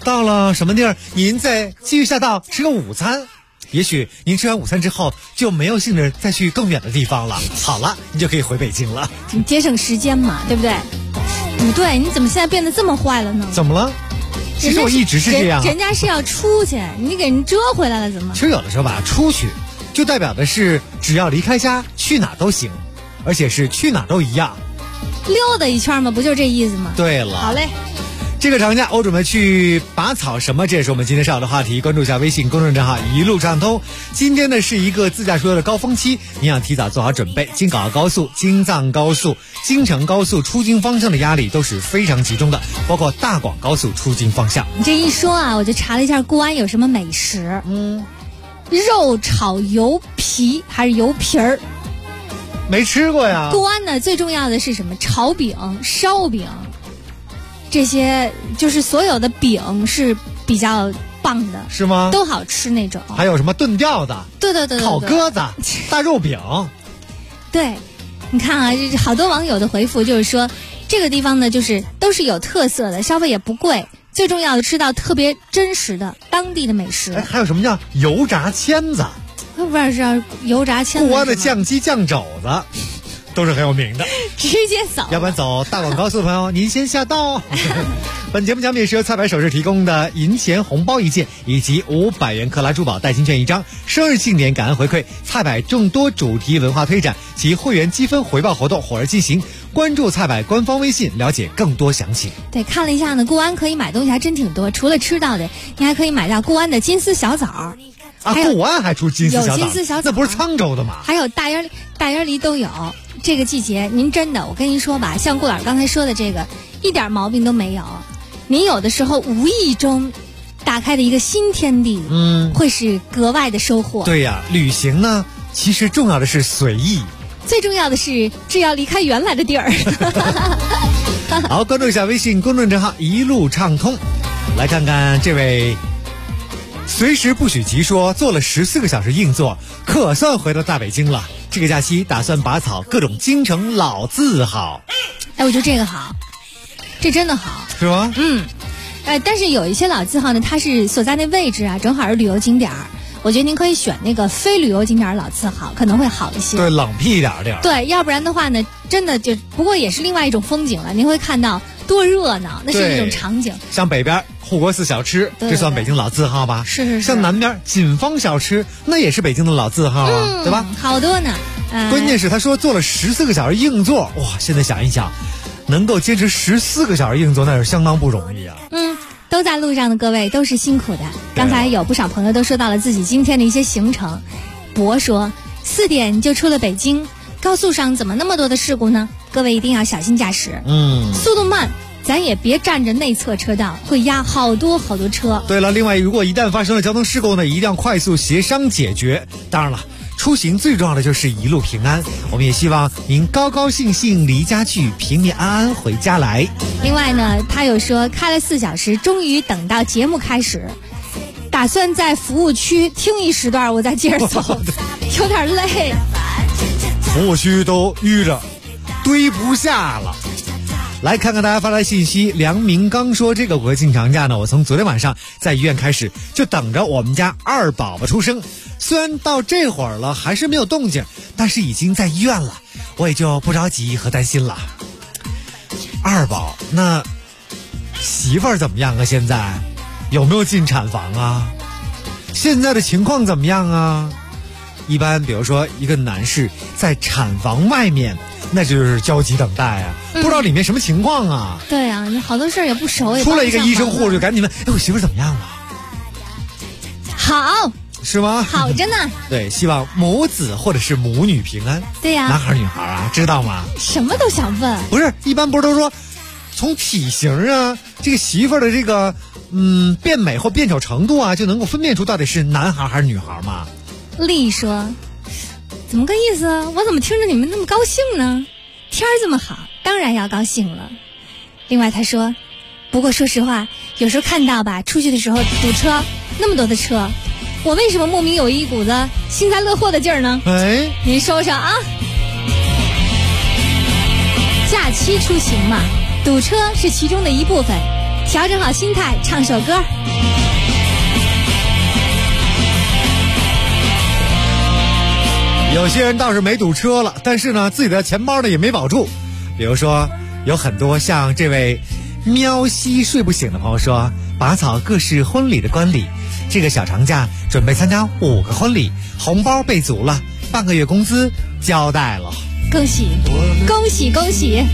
到了什么地儿，您再继续下道吃个午餐。也许您吃完午餐之后就没有兴致再去更远的地方了。好了，你就可以回北京了。 你节省时间嘛，对不对？不对，你怎么现在变得这么坏了呢？ 怎么了？其实我一直是这样。 人家是要出去，你给人折回来了，怎么？ 其实有的时候吧，出去就代表的是只要离开家去哪都行，而且是去哪都一样。 溜达一圈嘛，不就这意思吗？ 对了， 好嘞。 这个长假我准备去拔草什么？这也是我们今天上午的话题。关注一下微信公众账号一路畅通。今天呢是一个自驾出游的高峰期，你想提早做好准备。京港澳高速、京藏高速、京承高速出京方向的压力都是非常集中的，包括大广高速出京方向。 你这一说啊，我就查了一下固安有什么美食。肉炒油皮还是油皮儿？ 没吃过呀。 固安呢最重要的是什么？炒饼、烧饼。这些就是所有的饼是比较棒的， 是吗？ 都好吃那种。 还有什么炖吊子？ 对， 烤鸽子、大肉饼。 对，你看啊，好多网友的回复就是说，这个地方呢，就是都是有特色的，消费也不贵，最重要的吃到特别真实的当地的美食。 还有什么叫油炸签子？ 我不知道是叫油炸签子。 固安的酱鸡、酱肘子。都是很有名的， 直接扫。 要不然走大广高速的朋友，您先下道。本节目奖品是由菜百首饰提供的银钱红包一件，以及500元克拉珠宝代金券1张。生日庆典感恩回馈，菜百众多主题文化推展及会员积分回报活动火热进行。关注菜百官方微信，了解更多详情。 对，看了一下呢，固安可以买东西还真挺多，除了吃到的，你还可以买到固安的金丝小枣。 啊，固安还出金丝小枣？ 有金丝小枣， 那不是沧州的吗？ 还有大烟梨都有。这个季节，您真的，我跟您说吧，像顾老师刚才说的这个，一点毛病都没有。您有的时候无意中打开的一个新天地，会是格外的收获。 对呀，旅行呢，其实重要的是随意， 最重要的是只要离开原来的地儿。 好，关注一下微信公众账号一路畅通，来看看这位随时不许急说做了14个小时硬座，可算回到大北京了。这个假期打算拔草各种京城老字号。 哎，我觉得这个好，这真的好， 是吗？ 但是有一些老字号呢，它是所在那位置啊，正好是旅游景点儿。我觉得您可以选那个非旅游景点老字号，可能会好一些。 对，冷僻一点地儿。 对，要不然的话呢，真的就不过也是另外一种风景了。您会看到多热闹，那是一种场景。 像北边护国寺小吃，这算北京老字号吧？ 是。 像南边锦芳小吃，那也是北京的老字号啊，对吧？ 好多呢。 关键是他说做了14个小时硬座，哇！现在想一想，能够坚持14个小时硬座，那是相当不容易啊。 都在路上的各位都是辛苦的。刚才有不少朋友都说到了自己今天的一些行程。博说4点就出了北京，高速上怎么那么多的事故呢？各位一定要小心驾驶。速度慢，咱也别占着内侧车道，会压好多车。 对了，另外如果一旦发生了交通事故呢，一定要快速协商解决。当然了，出行最重要的就是一路平安，我们也希望您高高兴兴离家去，平平安安回家来。 另外呢，他有说开了4小时，终于等到节目开始，打算在服务区听一时段，我再接着走，有点累。 服务区都淤着，堆不下了。来看看大家发来信息，梁明刚说这个国庆长假呢，我从昨天晚上在医院开始就等着我们家2宝宝出生，虽然到这会儿了还是没有动静，但是已经在医院了，我也就不着急和担心了。2宝，那媳妇儿怎么样啊？现在有没有进产房啊？现在的情况怎么样啊？一般比如说一个男士在产房外面，那就是焦急等待啊，不知道里面什么情况啊。 对啊，你好多事儿也不熟，也出来一个医生护士就赶紧问，哎，我媳妇怎么样啊？ 好， 是吗？ 好着呢。 对，希望母子或者是母女平安。 对呀， 男孩女孩啊，知道吗？ 什么都想问。 不是，一般不是都说从体型啊，这个媳妇的这个变美或变丑程度啊，就能够分辨出到底是男孩还是女孩吗？ 丽说，怎么个意思啊？我怎么听着你们那么高兴呢？天儿这么好，当然要高兴了。另外他说，不过说实话，有时候看到吧，出去的时候堵车，那么多的车，我为什么莫名有一股子幸灾乐祸的劲儿呢？ 哎， 您说说啊。假期出行嘛，堵车是其中的一部分， 调整好心态，唱首歌。 有些人倒是没堵车了，但是呢，自己的钱包呢也没保住。比如说，有很多像这位喵西睡不醒的朋友说，拔草各式婚礼的观礼，这个小长假准备参加5个婚礼，红包备足了，半个月工资交代了。 恭喜恭喜恭喜！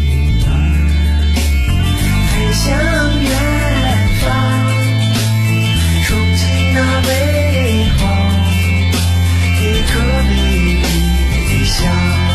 向远方，憧憬那美好一颗美丽想。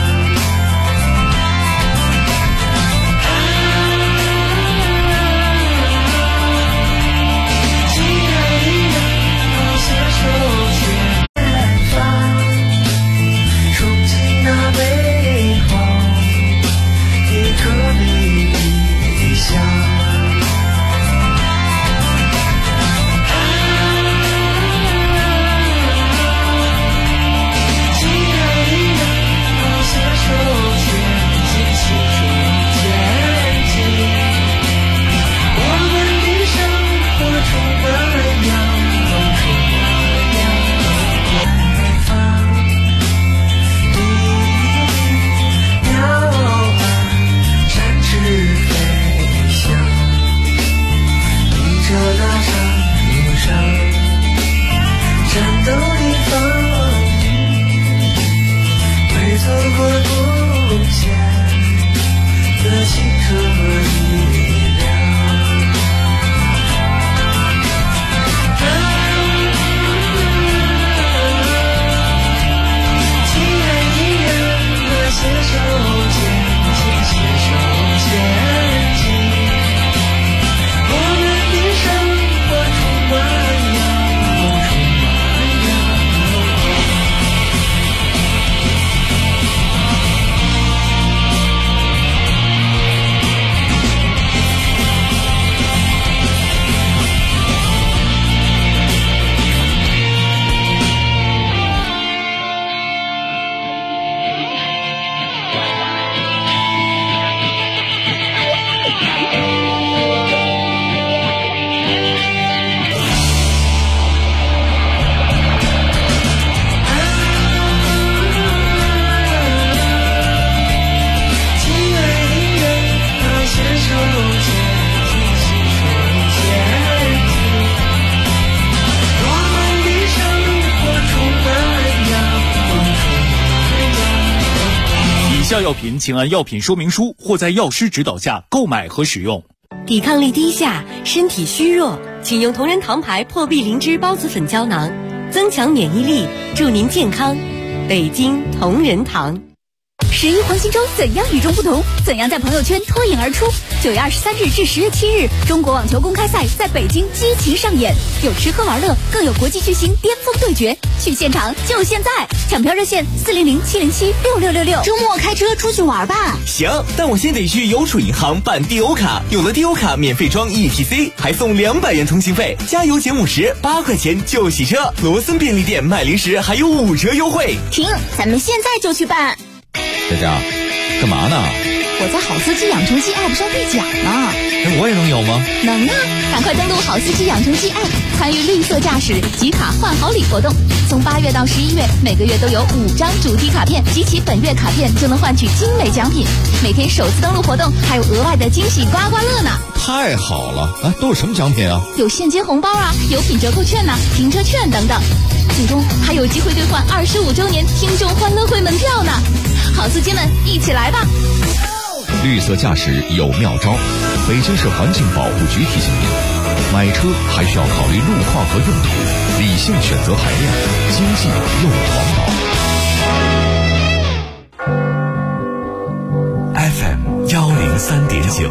药品请按药品说明书或在药师指导下购买和使用。 抵抗力低下，身体虚弱，请用同仁堂牌破壁灵芝孢子粉胶囊，增强免疫力，助您健康。北京同仁堂。 11黄金周怎样与众不同？怎样在朋友圈脱颖而出？9月23日至10月7日，中国网球公开赛在北京激情上演，有吃喝玩乐，更有国际巨星巅峰对决。去现场就现在！抢票热线400-707-6666。 周末开车出去玩吧。 行，但我先得去邮储银行办地欧卡，有了地欧卡免费装 ETC， 还送200元通信费，加油减50， 8块钱就洗车。罗森便利店买零食还有5折优惠。 停，咱们现在就去办。 佳佳，干嘛呢？ 我在好司机养成记 App 上兑奖呢。 我也能有吗？ 能啊！赶快登录好司机养成记 App， 参与绿色驾驶集卡换好礼活动。从8月到11月，每个月都有5张主题卡片，集齐本月卡片就能换取精美奖品。每天首次登录活动还有额外的惊喜刮刮乐呢！ 太好了！啊，都有什么奖品啊？有现金红包啊，有品折扣券啊，停车券等等。最终还有机会兑换25周年听众欢乐会门票呢！好司机们，一起来吧！ 绿色驾驶有妙招，北京市环境保护局提醒您：买车还需要考虑路况和用途，理性选择排量，经济又环保。 FM 103.9，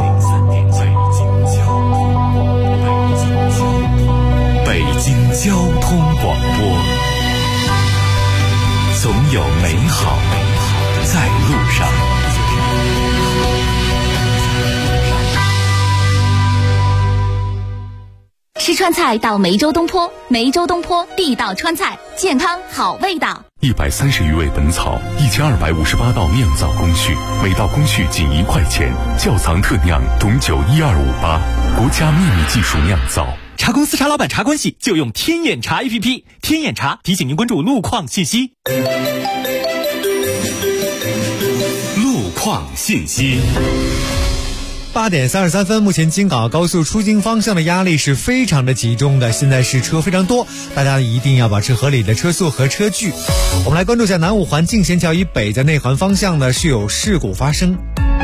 北京交通广播，总有美好在路上。 吃川菜到梅州东坡，梅州东坡地道川菜，健康好味道。 130余味本草，1258道酿造工序，每道工序仅1块钱。窖藏特酿董酒12588，国家秘密技术酿造。 茶公司茶老板茶关系就用天眼茶 APP， 天眼茶提醒您关注路况信息。 路况信息。 8点33分，目前京港澳高速出京方向的压力是非常的集中的，现在是车非常多，大家一定要保持合理的车速和车距。我们来关注一下南五环进贤桥以北在内环方向呢是有事故发生。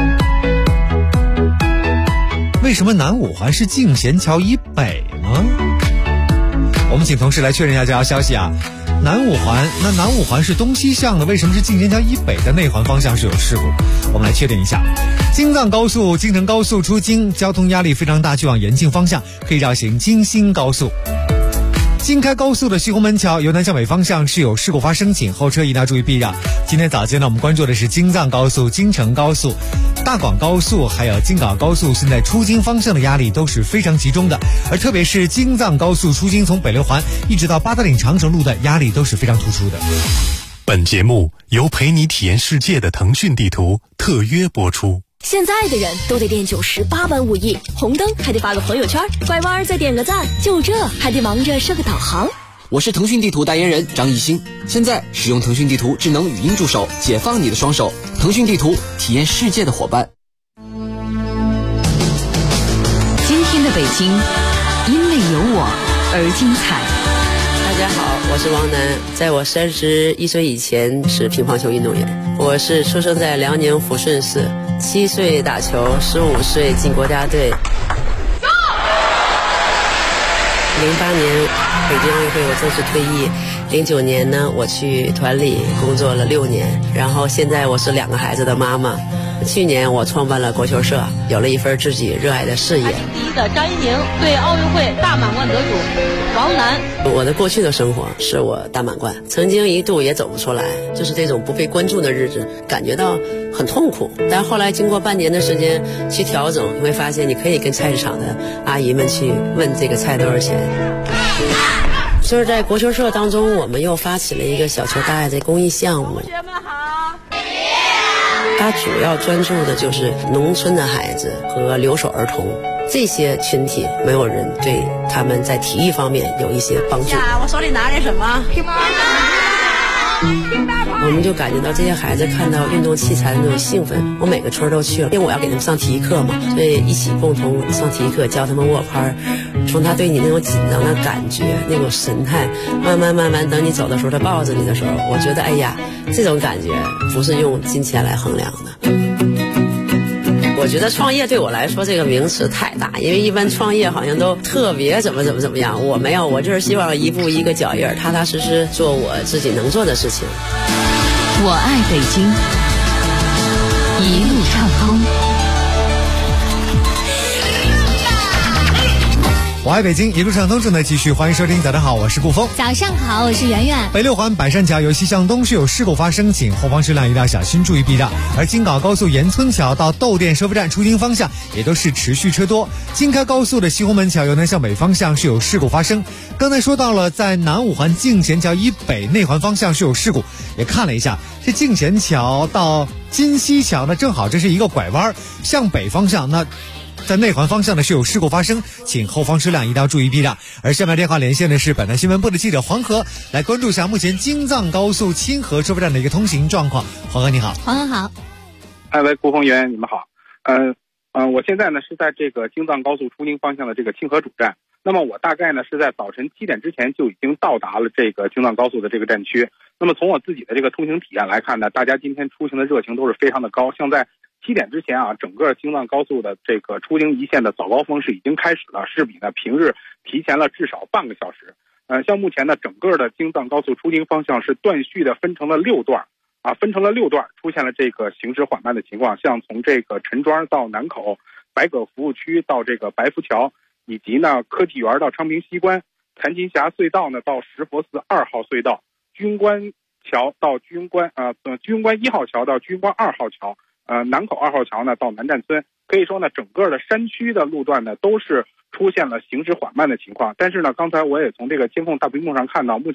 为什么南五环是进贤桥以北呢？我们请同事来确认一下这条消息啊。南五环是东西向的，为什么是进贤桥以北的内环方向是有事故？我们来确定一下。京藏高速、京承高速出京，交通压力非常大，去往延庆方向可以绕行京新高速。京开高速的西红门桥由南向北方向是有事故发生，请后车一定要注意避让。今天早间呢，我们关注的是京藏高速、京承高速、大广高速还有京港高速，现在出京方向的压力都是非常集中的，而特别是京藏高速出京从北六环一直到八达岭长城路的压力都是非常突出的。 本节目由陪你体验世界的腾讯地图特约播出。 现在的人都得练98般武艺，红灯还得发个朋友圈，拐弯再点个赞，就这还得忙着设个导航。 我是腾讯地图代言人张艺兴，现在使用腾讯地图智能语音助手，解放你的双手。腾讯地图，体验世界的伙伴。 今天的北京，因为有我而精彩。 大家好，我是王楠，在我31岁以前是乒乓球运动员。我是出生在辽宁抚顺市，7岁打球，15岁进国家队。08年北京奥运会我正式退役，09年呢我去团里工作了6年，然后现在我是2个孩子的妈妈。去年我创办了国球社，有了一份自己热爱的事业。 第一的张怡宁对奥运会大满贯得主王楠。 我的过去的生活是我大满贯，曾经一度也走不出来，就是这种不被关注的日子，感觉到很痛苦。但后来经过半年的时间去调整，你会发现你可以跟菜市场的阿姨们去问这个菜多少钱。就是在国球社当中，我们又发起了一个小球大爱的公益项目。 同学们好。 它主要专注的就是农村的孩子和留守儿童这些群体，没有人对他们在体育方面有一些帮助。 我手里拿点什么？ 我们就感觉到这些孩子看到运动器材的那种兴奋，我每个村都去了，因为我要给他们上体育课嘛，所以一起共同上体育课，教他们握拍，从他对你那种紧张的感觉，那种神态，慢慢等你走的时候，他抱着你的时候，我觉得哎呀，这种感觉不是用金钱来衡量的。我觉得创业对我来说这个名词太大，因为一般创业好像都特别怎么样，我没有，我就是希望一步一个脚印，踏踏实实做我自己能做的事情。 我爱北京，一路畅通。 我爱北京，一路畅通正在继续，欢迎收听。早上好，我是顾峰。 早上好，我是圆圆。 北六环百善桥由西向东是有事故发生，请后方车辆一定要小心注意避让。而京港高速沿村桥到窦店收费站出京方向也都是持续车多。京开高速的西红门桥由南向北方向是有事故发生。刚才说到了，在南五环进贤桥以北内环方向是有事故，也看了一下，这进贤桥到金溪桥呢，正好这是一个拐弯，向北方向那。在内环方向呢是有事故发生，请后方车辆一定要注意避让。而下面电话连线的是本台新闻部的记者黄河，来关注一下目前京藏高速清河收费站的一个通行状况。黄河你好。 黄河好。 喂，顾峰员你们好。我现在呢是在这个京藏高速出京方向的这个清河主站。那么我大概呢是在早晨7点之前就已经到达了这个京藏高速的这个站区。那么从我自己的这个通行体验来看呢，大家今天出行的热情都是非常的高。像在7点之前啊，整个京藏高速的这个出京一线的早高峰是已经开始了，是比呢平日提前了至少半个小时。像目前呢整个的京藏高速出京方向是断续的分成了6段啊，出现了这个行驶缓慢的情况。像从这个陈庄到南口，白葛服务区到这个白福桥，以及呢科技园到昌平西关，谭金峡隧道呢到石佛寺2号隧道，军关桥到军关1号桥到军关2号桥。南口2号桥呢到南站村，可以说呢整个的山区的路段呢都是出现了行驶缓慢的情况。但是呢刚才我也从这个监控大屏幕上看到，目前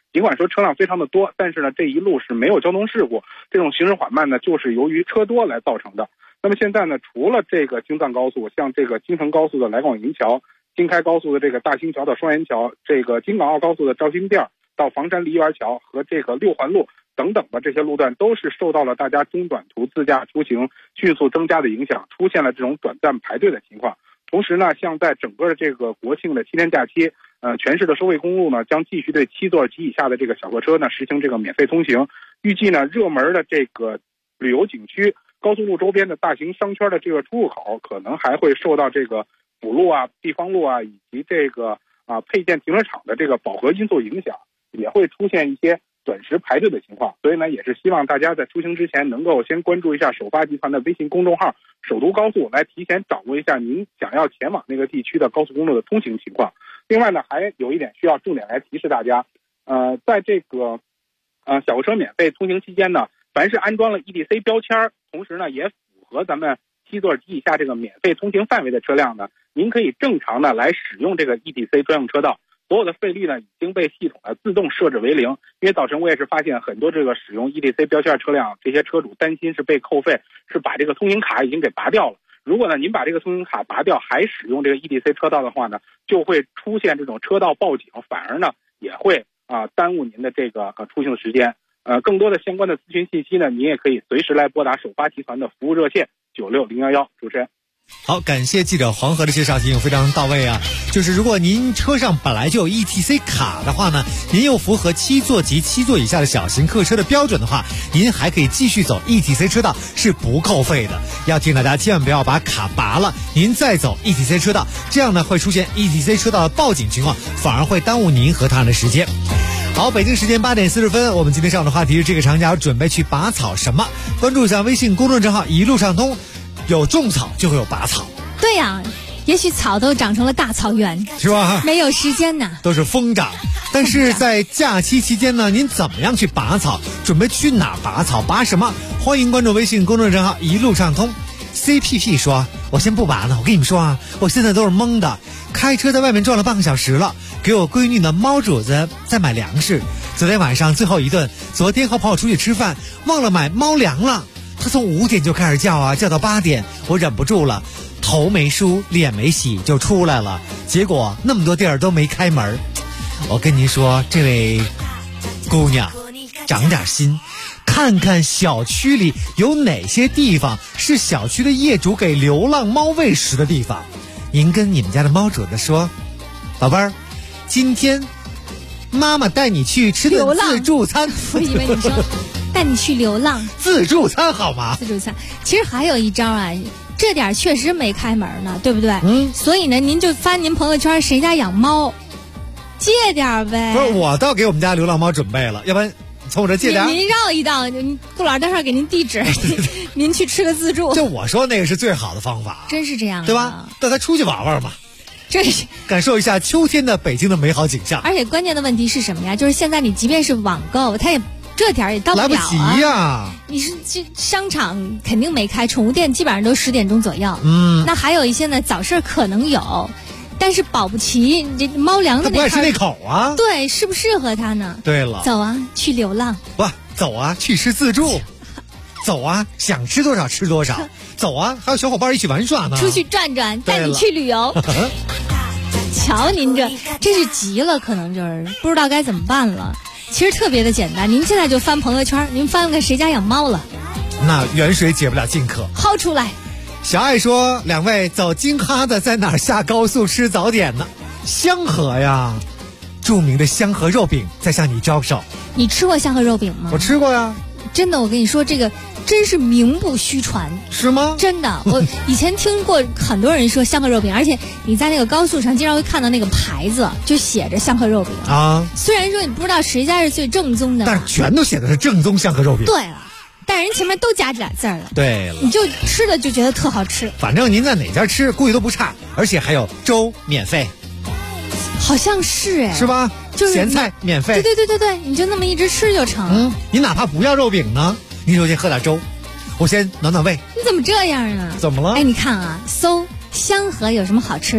尽管说车辆非常的多，但是呢这一路是没有交通事故，这种行驶缓慢呢就是由于车多来造成的。那么现在呢，除了这个京藏高速，像这个京承高速的来广营桥、京开高速的这个大兴桥到双元桥，这个京港澳高速的肇兴店到房山梨园桥和这个六环路等等的这些路段，都是受到了大家中短途自驾出行迅速增加的影响，出现了这种短暂排队的情况。同时呢，像在整个这个国庆的7天假期，全市的收费公路呢将继续对7座及以下的这个小客车呢实行这个免费通行。预计呢，热门的这个旅游景区、高速路周边的大型商圈的这个出入口，可能还会受到这个辅路啊、地方路啊以及这个配件停车场的这个饱和因素影响，也会出现一些短时排队的情况。所以呢，也是希望大家在出行之前能够先关注一下首发集团的微信公众号首都高速，来提前掌握一下您想要前往那个地区的高速公路的通行情况。另外呢，还有一点需要重点来提示大家，在这个小客车免费通行期间呢，凡是安装了 ETC 标签，同时呢也符合咱们7座及以下这个免费通行范围的车辆呢，您可以正常的来使用这个 ETC 专用车道，所有的费率呢已经被系统自动设置为0。因为早晨我也是发现很多这个使用 ETC 标签车辆，这些车主担心是被扣费，是把这个通行卡已经给拔掉了。如果呢您把这个通行卡拔掉还使用这个 ETC 车道的话呢，就会出现这种车道报警，反而呢也会耽误您的这个出行的时间。更多的相关的咨询信息呢，您也可以随时来拨打首发集团的服务热线96011。主持人。 好，感谢记者黄河的介绍，提醒非常到位啊。就是如果您车上本来就有 ETC 卡的话呢，您又符合7座及7座以下的小型客车的标准的话，您还可以继续走 ETC 车道，是不扣费的。要提醒大家千万不要把卡拔了，您再走 ETC 车道，这样呢会出现 ETC 车道的报警情况，反而会耽误您和他人的时间。好，北京时间8点40分，我们今天上午的话题是这个长假准备去拔草什么？关注一下微信公众账号一路畅通，有种草就会有拔草。 对呀，也许草都长成了大草原， 是吧？ 没有时间呢， 都是疯长。但是在假期期间呢，您怎么样去拔草？准备去哪拔草？拔什么？欢迎关注微信公众账号一路畅通。CPP 说，我先不拔了，我跟你们说啊，我现在都是懵的，开车在外面转了半个小时了，给我闺女的猫主子在买粮食。昨天晚上最后一顿，昨天和朋友出去吃饭，忘了买猫粮了。他从5点就开始叫啊，叫到8点，我忍不住了，头没梳，脸没洗就出来了。结果那么多地儿都没开门。我跟您说，这位姑娘，长点心，看看小区里有哪些地方是小区的业主给流浪猫喂食的地方。您跟你们家的猫主子说，宝贝儿，今天妈妈带你去吃顿自助餐。 我以为你说带你去流浪自助餐好吗？ 自助餐其实还有一招啊，这点确实没开门呢，对不对？所以呢，您就翻您朋友圈谁家养猫，借点呗。 不是，我倒给我们家流浪猫准备了，要不然从我这借点。 您绕一道，顾老待会儿给您地址，您去吃个自助。 就我说那个是最好的方法， 真是这样， 对吧？带他出去玩玩嘛， 这是感受一下秋天的北京的美好景象。 而且关键的问题是什么呀？就是现在你即便是网购，它也这点也到不了啊， 来不及呀。 你是这商场肯定没开，宠物店基本上都10点钟左右。那还有一些呢，早市可能有，但是保不齐这猫粮的它不爱吃那口啊。 对，适不适合它呢？ 对了， 走啊，去流浪。 不，走啊，去吃自助。走啊，想吃多少吃多少。走啊，还有小伙伴一起玩耍呢。 出去转转，带你去旅游。瞧您这真是急了，可能就是不知道该怎么办了。其实特别的简单，您现在就翻朋友圈，您翻看谁家养猫了。 那远水解不了近渴， 薅出来。 小爱说，两位走京哈的在哪儿下高速吃早点呢？香河呀，著名的香河肉饼在向你招手。 你吃过香河肉饼吗？ 我吃过呀。 真的，我跟你说，这个真是名不虚传。 是吗？ 真的，我以前听过很多人说香河肉饼，而且你在那个高速上经常会看到那个牌子，就写着香河肉饼啊。 虽然说你不知道谁家是最正宗的， 但是全都写的是正宗香河肉饼。 对了，但人前面都加这俩字了。 对了， 你就吃了就觉得特好吃。 反正您在哪家吃，估计都不差，而且还有粥免费。 好像是哎， 是吧？ 就是咸菜免费。 对，你就那么一直吃就成。 你哪怕不要肉饼呢，你就先喝点粥，我先暖暖胃。 你怎么这样啊？ 怎么了？ 哎，你看啊，搜香河有什么好吃的，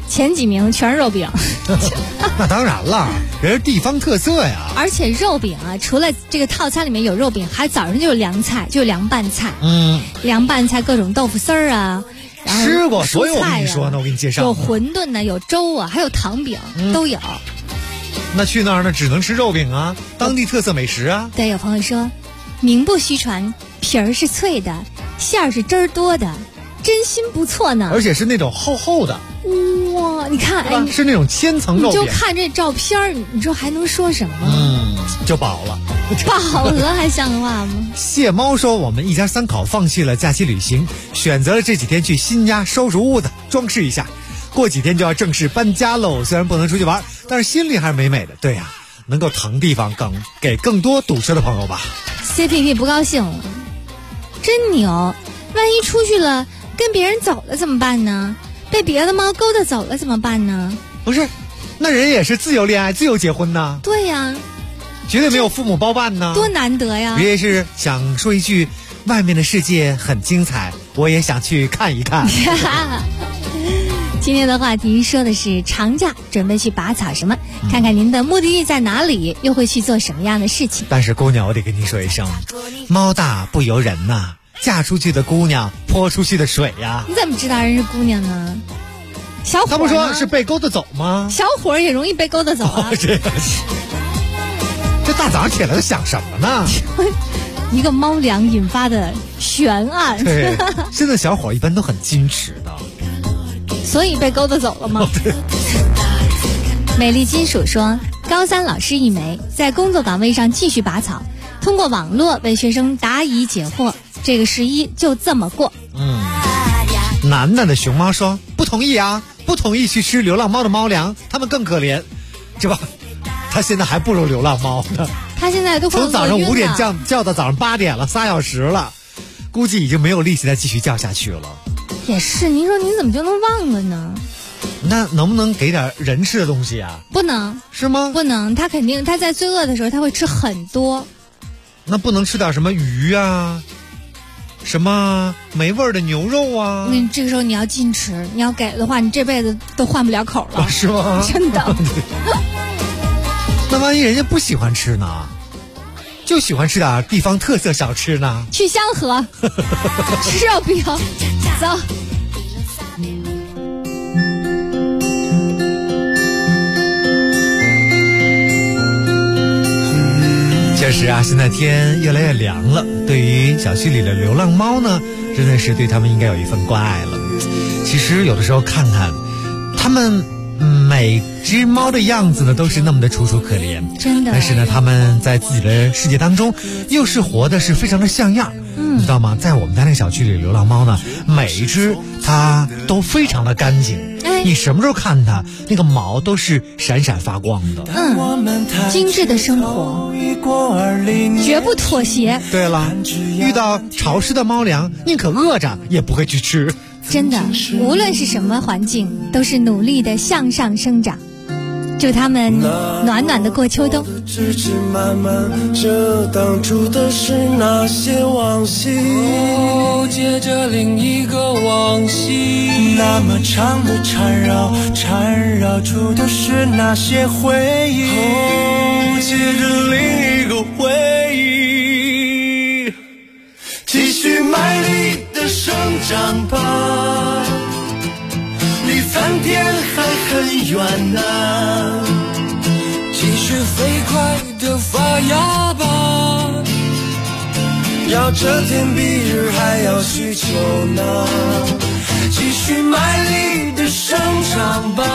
前几名全是肉饼。 那当然了，人是地方特色呀。 而且肉饼啊，除了这个套餐里面有肉饼，还早上就有凉菜，就有凉拌菜。凉拌菜各种豆腐丝儿啊，然后吃过，所以我蔬菜啊跟你说呢，我给你介绍。 有馄饨呢，有粥啊，还有糖饼，都有。 那去那儿呢，只能吃肉饼啊，当地特色美食啊。 对，有朋友说，名不虚传，皮儿是脆的，馅儿是汁儿多的，真心不错呢。 而且是那种厚厚的。 哇，你看，哎， 是那种千层肉饼。 你就看这照片，你说还能说什么？ 就饱了。 饱了还像话吗？ 谢猫说，我们一家3口放弃了假期旅行，选择了这几天去新家收拾屋子，装饰一下。过几天就要正式搬家喽，虽然不能出去玩，但是心里还是美美的。对呀，能够腾地方给更多堵车的朋友吧。 CPP 不高兴了，真牛！万一出去了跟别人走了怎么办呢？被别的猫勾搭走了怎么办呢？ 不是，那人也是自由恋爱、自由结婚呢。 对呀， 绝对没有父母包办呢， 多难得呀！ 也是想说一句，外面的世界很精彩，我也想去看一看。 今天的话题说的是长假准备去拔草什么，看看您的目的地在哪里，又会去做什么样的事情。 但是姑娘，我得跟你说一声，猫大不由人呐，嫁出去的姑娘泼出去的水呀。 你怎么知道人是姑娘呢？小伙他不说是被勾搭走吗？ 小伙也容易被勾搭走啊。 这大早上起来都想什么呢？ 一个猫粮引发的悬案。 对，现在小伙一般都很矜持的。 所以被勾搭走了吗？美丽金属说，高3老师一枚，在工作岗位上继续拔草，通过网络为学生答疑解惑，这个11就这么过。 楠楠的熊猫说，不同意啊，不同意去吃流浪猫的猫粮，他们更可怜，是吧？他现在还不如流浪猫呢， 他现在都从早上5点叫到早上8点了，3小时了，估计已经没有力气再继续叫下去了。 也是，您说您怎么就能忘了呢？ 那能不能给点人吃的东西啊？ 不能。 是吗？ 不能，他肯定他在最饿的时候他会吃很多。 那不能吃点什么鱼啊，什么没味儿的牛肉啊？ 那这个时候你要禁吃，你要给的话，你这辈子都换不了口了。 是吗？ 真的。 那万一人家不喜欢吃呢？就喜欢吃点地方特色小吃呢？ 去香河吃肉饼，走。 确实啊，现在天越来越凉了，对于小区里的流浪猫呢，真的是对他们应该有一份关爱了。其实有的时候看看他们每只猫的样子呢，都是那么的楚楚可怜， 真的。 但是呢，他们在自己的世界当中，又是活的是非常的像样。你知道吗？在我们家那个小区里，流浪猫呢，每一只它都非常的干净。你什么时候看它，那个毛都是闪闪发光的。 精致的生活，绝不妥协。 对了，遇到潮湿的猫粮，宁可饿着也不会去吃。 真的，无论是什么环境，都是努力的向上生长。祝他们暖暖的过秋冬。 枝枝蔓蔓，这当初的是那些往昔，接着另一个往昔，那么长的缠绕，缠绕出的是那些回忆，接着另一个回忆，继续卖力的生长吧，离翻天还很远呢，继续飞快的发芽吧，要这天比日还要需求呢，继续卖力的生长吧，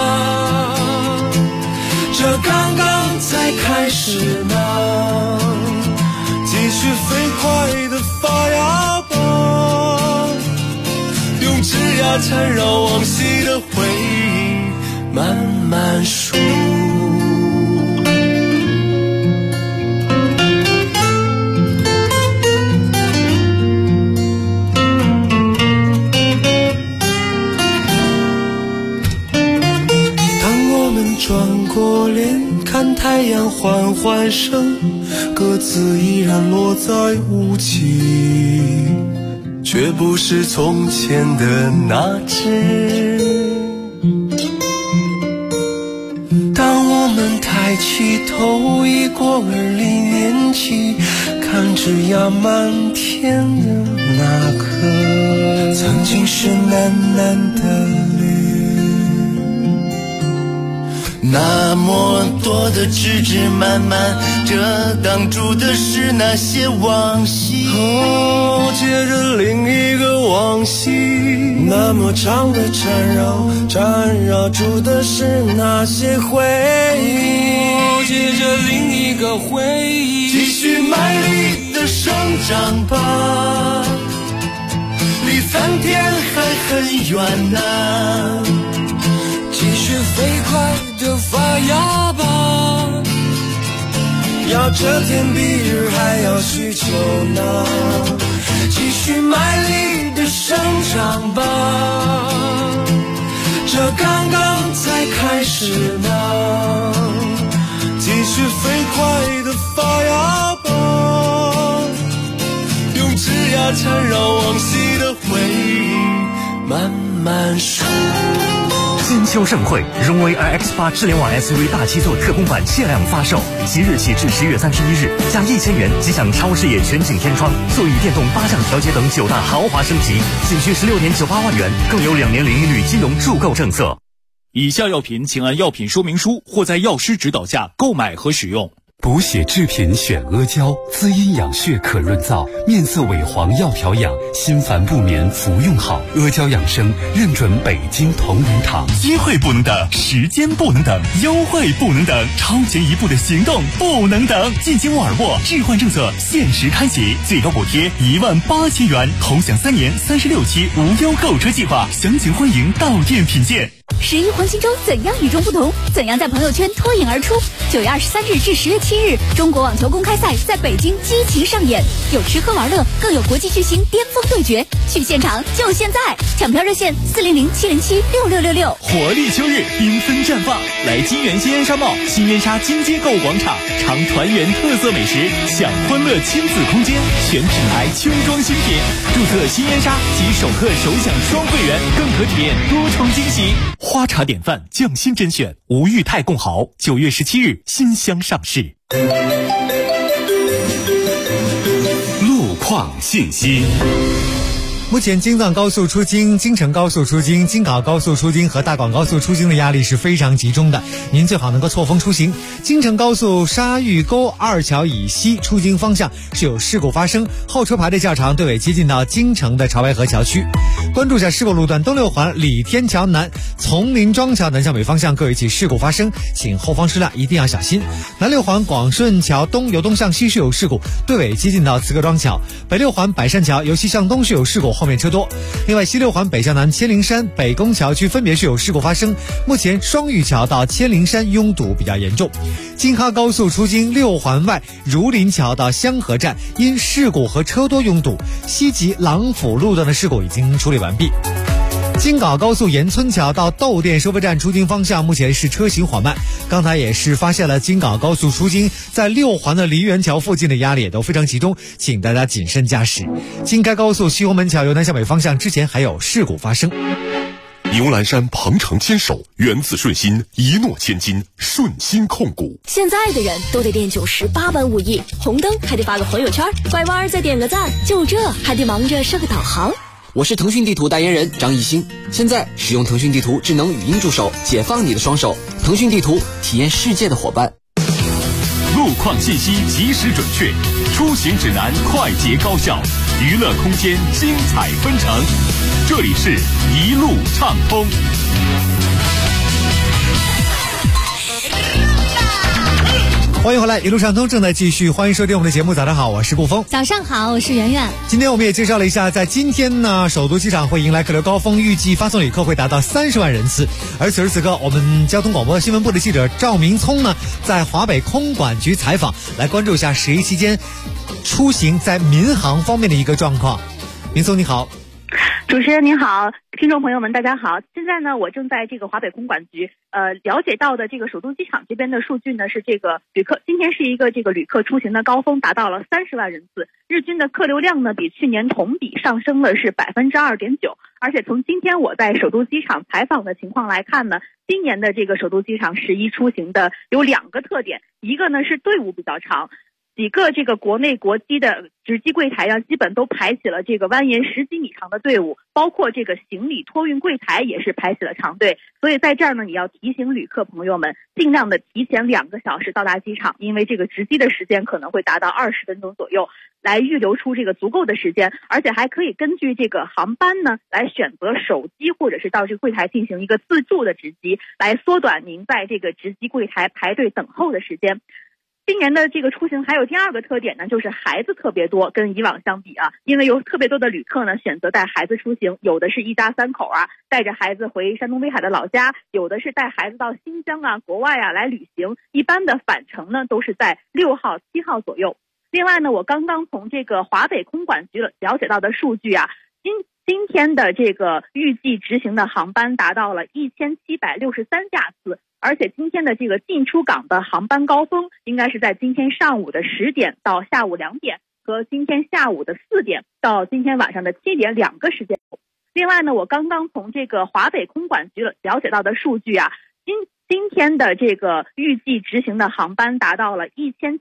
这刚刚才开始呢，继续飞快的发芽吧，用枝桠缠绕往昔的回忆慢慢数。转过脸看太阳缓缓升，鸽子依然落在雾气，却不是从前的那只。 抬起头，已过20年起，看枝桠漫天的那棵，曾经是蓝蓝的绿，那么多的枝枝蔓蔓，这挡住的是那些往昔。接着另一个往昔，那么长的缠绕住的是那些回忆。接着另一个回忆，继续卖力的生长吧，离蓝天还很远呢，继续飞快的发芽吧，要这天比日还要需求呢，继续卖力的生长吧，这刚刚才开始呢，继续飞快的发芽吧，用枝桠缠绕往昔的回忆慢慢数。 金秋盛会，荣威 RX8 智联网 SUV 大七座特供版限量发售，即日起至10月31日，加1000元即享超视野全景天窗、座椅电动8项调节等9大豪华升级，仅需16.98万元，更有2年零利率金融助购政策。以下药品请按药品说明书或在药师指导下购买和使用。 补血制品选阿胶，滋阴养血可润燥，面色萎黄要调养，心烦不眠服用好。阿胶养生认准北京同仁堂。 机会不能等，时间不能等，优惠不能等，超前一步的行动不能等。进京沃尔沃置换政策限时开启，最高补贴18000元，同享3年36期无忧购车计划，详情欢迎到店品鉴。 11黄金周怎样与众不同？怎样在朋友圈脱颖而出？9月23日至10月7日，中国网球公开赛在北京激情上演，有吃喝玩乐，更有国际巨星巅峰对决。去现场就现在，抢票热线400-707-6666。 活力秋日，缤纷绽放，来金源新烟沙贸、新烟沙金街购物广场，尝团圆特色美食，享欢乐亲子空间，全品牌秋装新品。注册新烟沙及首客首享双会员，更可体验多重惊喜。花茶典范匠心甄选，吴裕泰共豪，9月17日新箱上市。 路况信息。 目前京藏高速出京、京承高速出京、京港高速出京和大广高速出京的压力是非常集中的，您最好能够错峰出行。京承高速沙峪沟二桥以西出京方向是有事故发生，后车排的较长，队尾接近到京承的潮白河桥区。关注一下事故路段：东六环李天桥南、丛林庄桥南向北方向各有一起事故发生，请后方车辆一定要小心。南六环广顺桥东由东向西是有事故，队尾接近到慈各庄桥。北六环百善桥由西向东是有事故，后面车多。另外西六环北向南千灵山、北宫桥区分别是有事故发生，目前双峪桥到千灵山拥堵比较严重。京哈高速出京六环外儒林桥到香河站因事故和车多拥堵，西吉郎府路段的事故已经处理完毕。京港高速岩村桥到窦店收费站出京方向目前是车行缓慢，刚才也是发现了京港高速出京在六环的梨园桥附近的压力也都非常集中，请大家谨慎驾驶。京开高速西红门桥由南向北方向之前还有事故发生。 牛栏山鹏程牵手，源自顺心，一诺千金，顺心控股。 现在的人都得练98般武艺，红灯还得发个朋友圈，拐弯再点个赞，就这还得忙着设个导航。 我是腾讯地图代言人张艺兴，现在使用腾讯地图智能语音助手，解放你的双手。腾讯地图，体验世界的伙伴。 路况信息及时准确，出行指南快捷高效，娱乐空间精彩纷呈。这里是一路畅通。 欢迎回来，一路畅通正在继续，欢迎收听我们的节目。早上好，我是顾峰。 早上好，我是圆圆。 今天我们也介绍了一下，在今天呢，首都机场会迎来客流高峰，预计发送旅客会达到30万人次。而此时此刻，我们交通广播新闻部的记者赵明聪呢，在华北空管局采访，来关注一下11期间出行在民航方面的一个状况。明聪你好。 主持人您好，听众朋友们大家好。现在呢，我正在这个华北空管局了解到的这个首都机场这边的数据呢，是这个旅客今天是一个这个旅客出行的高峰，达到了30万人次，日均的客流量呢比去年同比上升了是2.9%。而且从今天我在首都机场采访的情况来看呢，今年的这个首都机场11出行的有2个特点，一个呢是队伍比较长。几个这个国内国机的值机柜台基本都排起了这个蜿蜒10几米长的队伍，包括这个行李托运柜台也是排起了长队。所以在这儿呢，也要提醒旅客朋友们，尽量的提前2个小时到达机场，因为这个值机的时间可能会达到20分钟左右，来预留出这个足够的时间，而且还可以根据这个航班呢来选择手机或者是到这个柜台进行一个自助的值机，来缩短您在这个值机柜台排队等候的时间。今年的这个出行还有第2个特点呢，就是孩子特别多，跟以往相比因为有特别多的旅客呢选择带孩子出行，有的是一家3口带着孩子回山东威海的老家，有的是带孩子到新疆国外来旅行，一般的返程呢都是在6号、7号左右。另外呢，我刚刚从这个华北空管局了解到的数据今天的这个预计执行的航班达到了1763架次。而且今天的这个进出港的航班高峰应该是在今天上午的10点到下午2点，和今天下午的4点到今天晚上的7点2个时间。另外呢，我刚刚从这个华北空管局了解到的数据今天的这个预计执行的航班达到了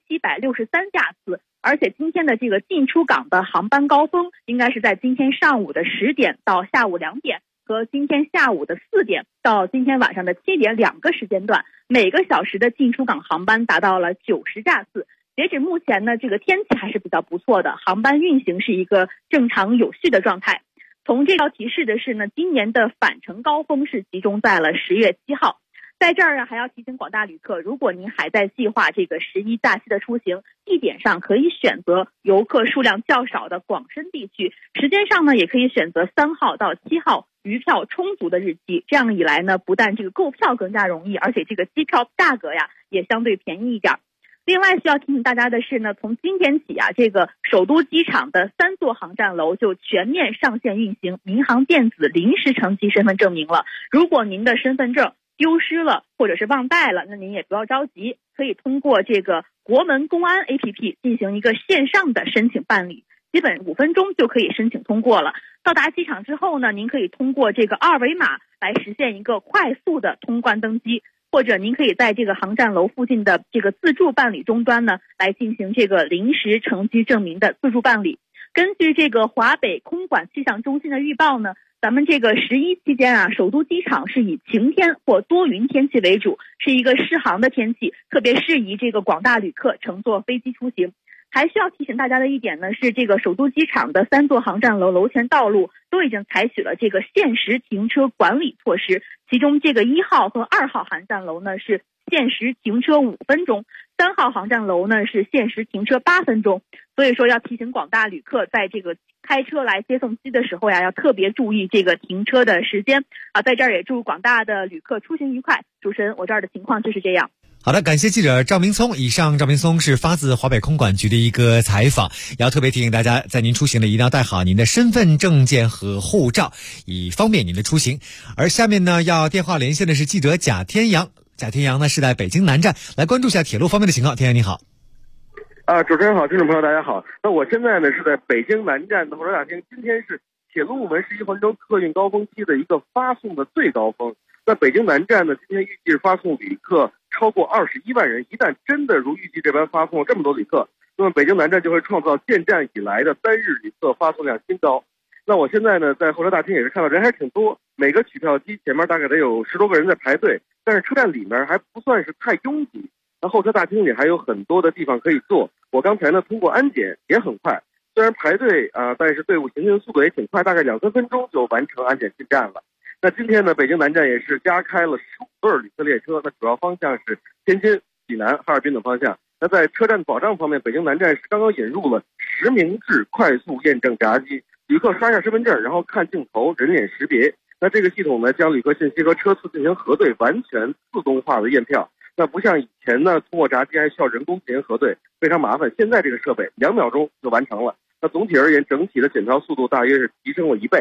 1763架次。而且今天的这个进出港的航班高峰应该是在今天上午的10点到下午2点。和今天下午的4点到今天晚上的7点2个时间段，每个小时的进出港航班达到了90架次。截止目前呢，这个天气还是比较不错的，航班运行是一个正常有序的状态。从这条提示的是呢，今年的返程高峰是集中在了10月7号。在这儿还要提醒广大旅客，如果您还在计划这个11假期的出行，地点上可以选择游客数量较少的广深地区，时间上呢也可以选择3号到7号余票充足的日期。这样一来呢，不但这个购票更加容易，而且这个机票价格也相对便宜一点。另外需要提醒大家的是呢，从今天起这个首都机场的3座航站楼就全面上线运行民航电子临时乘机身份证明了。如果您的身份证丢失了或者是忘带了，那您也不要着急，可以通过这个国门公安 APP 进行一个线上的申请办理，基本5分钟就可以申请通过了。到达机场之后呢，您可以通过这个2维码来实现一个快速的通关登机，或者您可以在这个航站楼附近的这个自助办理终端呢来进行这个临时乘机证明的自助办理。根据这个华北空管气象中心的预报呢，咱们这个11期间首都机场是以晴天或多云天气为主，是一个适航的天气，特别适宜这个广大旅客乘坐飞机出行。还需要提醒大家的一点呢，是这个首都机场的3座航站楼楼前道路都已经采取了这个限时停车管理措施，其中这个1号和2号航站楼呢是限时停车5分钟，3号航站楼呢是限时停车8分钟。所以说要提醒广大旅客，在这个开车来接送机的时候要特别注意这个停车的时间在这儿也祝广大的旅客出行愉快。主持人，我这儿的情况就是这样。 好的，感谢记者赵明聪。以上赵明聪是发自华北空管局的一个采访，也要特别提醒大家，在您出行呢一定要带好您的身份证件和护照，以方便您的出行。而下面呢要电话连线的是记者贾天阳。贾天阳呢是在北京南站，来关注一下铁路方面的情况。天阳你好。 主持人好，听众朋友大家好。那我现在呢是在北京南站的候车大厅，今天是铁路部门11环州客运高峰期的一个发送的最高峰。那北京南站呢，今天预计发送旅客超过21万人，一旦真的如预计这般发送了这么多旅客，那么北京南站就会创造建站以来的单日旅客发送量新高。那我现在呢在候车大厅也是看到人还挺多，每个取票机前面大概得有10多个人在排队，但是车站里面还不算是太拥挤。那候车大厅里还有很多的地方可以坐。我刚才呢通过安检也很快，虽然排队但是队伍行进速度也挺快，大概2-3分钟就完成安检进站了。那今天呢北京南站也是加开了15对旅客列车，那主要方向是天津、济南、哈尔滨等方向。那在车站保障方面，北京南站是刚刚引入了实名制快速验证闸机，旅客刷下身份证，然后看镜头人脸识别。那这个系统呢将旅客信息和车次进行核对，完全自动化的验票。那不像以前呢通过闸机还需要人工进行核对，非常麻烦。现在这个设备2秒钟就完成了。那总体而言，整体的检票速度大约是提升了1倍。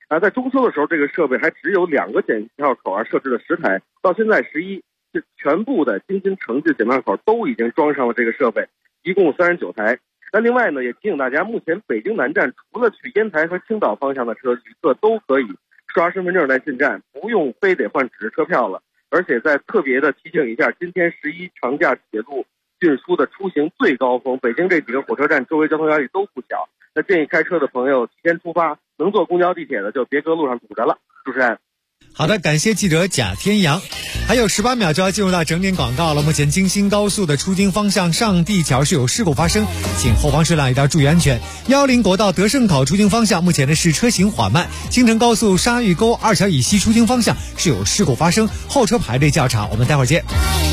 在中秋的时候，这个设备还只有2个检票口设置了10台，到现在11，是全部的京津城际检票口都已经装上了这个设备，一共39台。那另外呢，也提醒大家，目前北京南站除了去烟台和青岛方向的车，旅客都可以刷身份证来进站，不用非得换纸质车票了。而且再特别的提醒一下，今天11长假铁路运输的出行最高峰，北京这几个火车站周围交通压力都不小。那建议开车的朋友提前出发，能坐公交地铁的就别搁路上堵着了。主持人， 好的，感谢记者贾天阳。还有18秒就要进入到整点广告了。目前京新高速的出京方向上地桥是有事故发生，请后方车辆一定要注意安全。10国道德胜口出京方向目前的是车行缓慢，京承高速沙峪沟2桥以西出京方向是有事故发生，后车排队较长。我们待会儿见。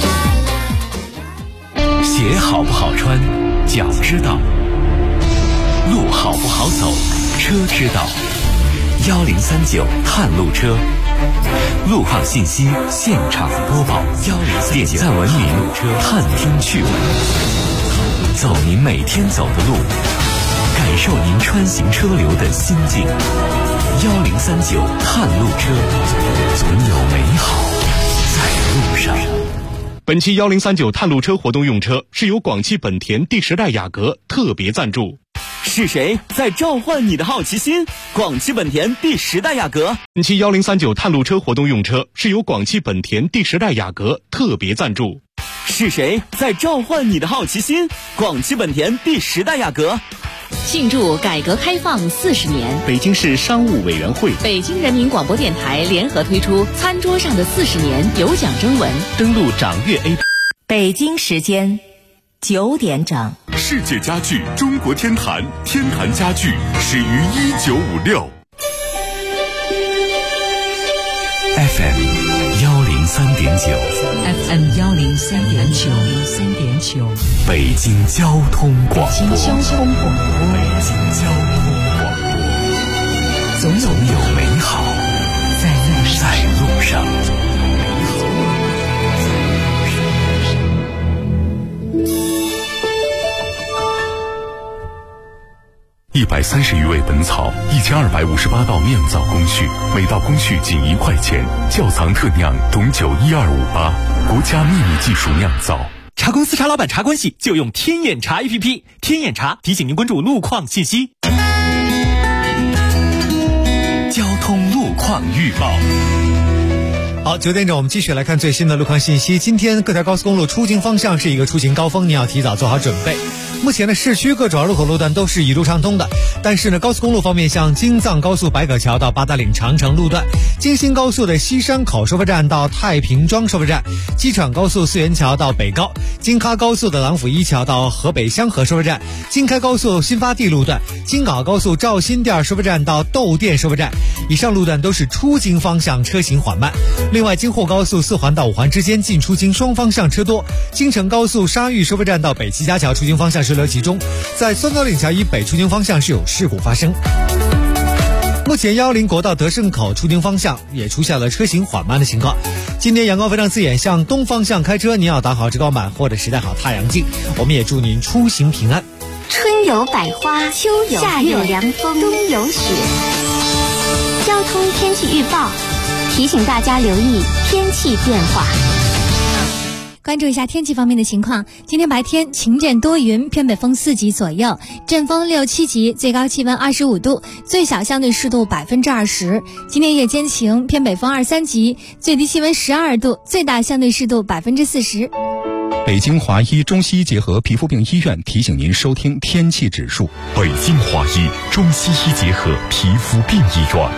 鞋好不好穿，脚知道；路好不好走，车知道。1039探路车，路况信息现场播报。点赞文明探听趣闻，走您每天走的路，感受您穿行车流的心境。1039探路车，总有美好在路上。 本期1039探路车活动用车是由广汽本田第10代雅阁特别赞助。 是谁在召唤你的好奇心？广汽本田第10代雅阁。 本期1039探路车活动用车是由广汽本田第10代雅阁特别赞助。 是谁在召唤你的好奇心？广汽本田第10代雅阁。 庆祝改革开放40年， 北京市商务委员会、 北京人民广播电台联合推出餐桌上的40年有奖征文， 登录掌阅 APP。 北京时间9点整。 世界家具中国天坛，天坛家具始于1956。 FM 103.9 FM 103.9 北京交通广播。 北京交通广播，总有美好在路上。 130余味本草，1258道酿造工序，每道工序仅1块钱。窖藏特酿董酒12588，国家秘密技术酿造。 茶公司茶老板茶关系就用天眼查 APP， 天眼查提醒您关注路况信息。 交通路况预报。 好，9点整，我们继续来看最新的路况信息。今天各条高速公路出京方向是一个出行高峰，你要提早做好准备。目前的市区各主要路口路段都是一路畅通的，但是呢，高速公路方面，像京藏高速白葛桥到八达岭长城路段，京新高速的西山口收费站到太平庄收费站，机场高速四元桥到北高，京哈高速的郎府一桥到河北香河收费站，京开高速新发地路段，京港高速赵新店收费站到窦店收费站，以上路段都是出京方向车行缓慢。另外，京沪高速4环到5环之间进出京双方向车多，京承高速沙峪收费站到北齐家桥出京方向车流集中，在酸枣岭桥以北出京方向是有事故发生。目前110国道德胜口出京方向也出现了车行缓慢的情况。今天阳光非常刺眼，向东方向开车，您要打好遮高板或者是戴好太阳镜。我们也祝您出行平安。 春有百花，秋有月，夏有凉风，冬有雪。交通天气预报提醒大家留意天气变化。 关注一下天气方面的情况，今天白天晴间多云，偏北风4级左右，阵风6、7级，最高气温25度，最小相对湿度20%。今天夜间晴，偏北风2、3级，最低气温12度，最大相对湿度40%。 北京华医中西医结合皮肤病医院提醒您收听天气指数。北京华医中西医结合皮肤病医院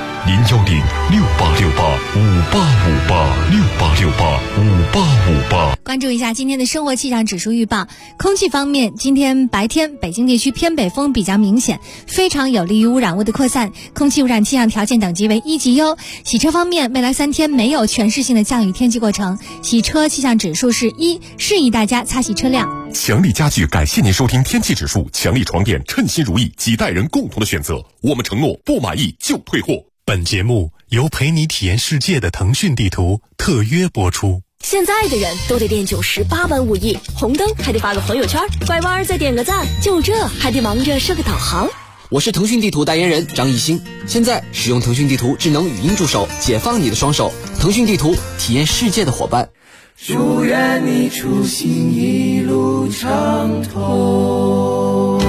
，0106858586858 关注一下今天的生活气象指数预报。空气方面，今天白天北京地区偏北风比较明显，非常有利于污染物的扩散，空气污染气象条件等级为1级优。洗车方面，未来3天没有全市性的降雨天气过程，洗车气象指数是1，适宜大家擦洗车辆。 强力家具感谢您收听天气指数，强力床垫称心如意，几代人共同的选择，我们承诺不满意就退货。 本节目由陪你体验世界的腾讯地图特约播出。 现在的人都得练98般武艺，红灯还得发个朋友圈，拐弯再点个赞，就这还得忙着设个导航。 我是腾讯地图代言人张艺兴。现在使用腾讯地图智能语音助手，解放你的双手。腾讯地图，体验世界的伙伴。 祝愿你出行一路畅通。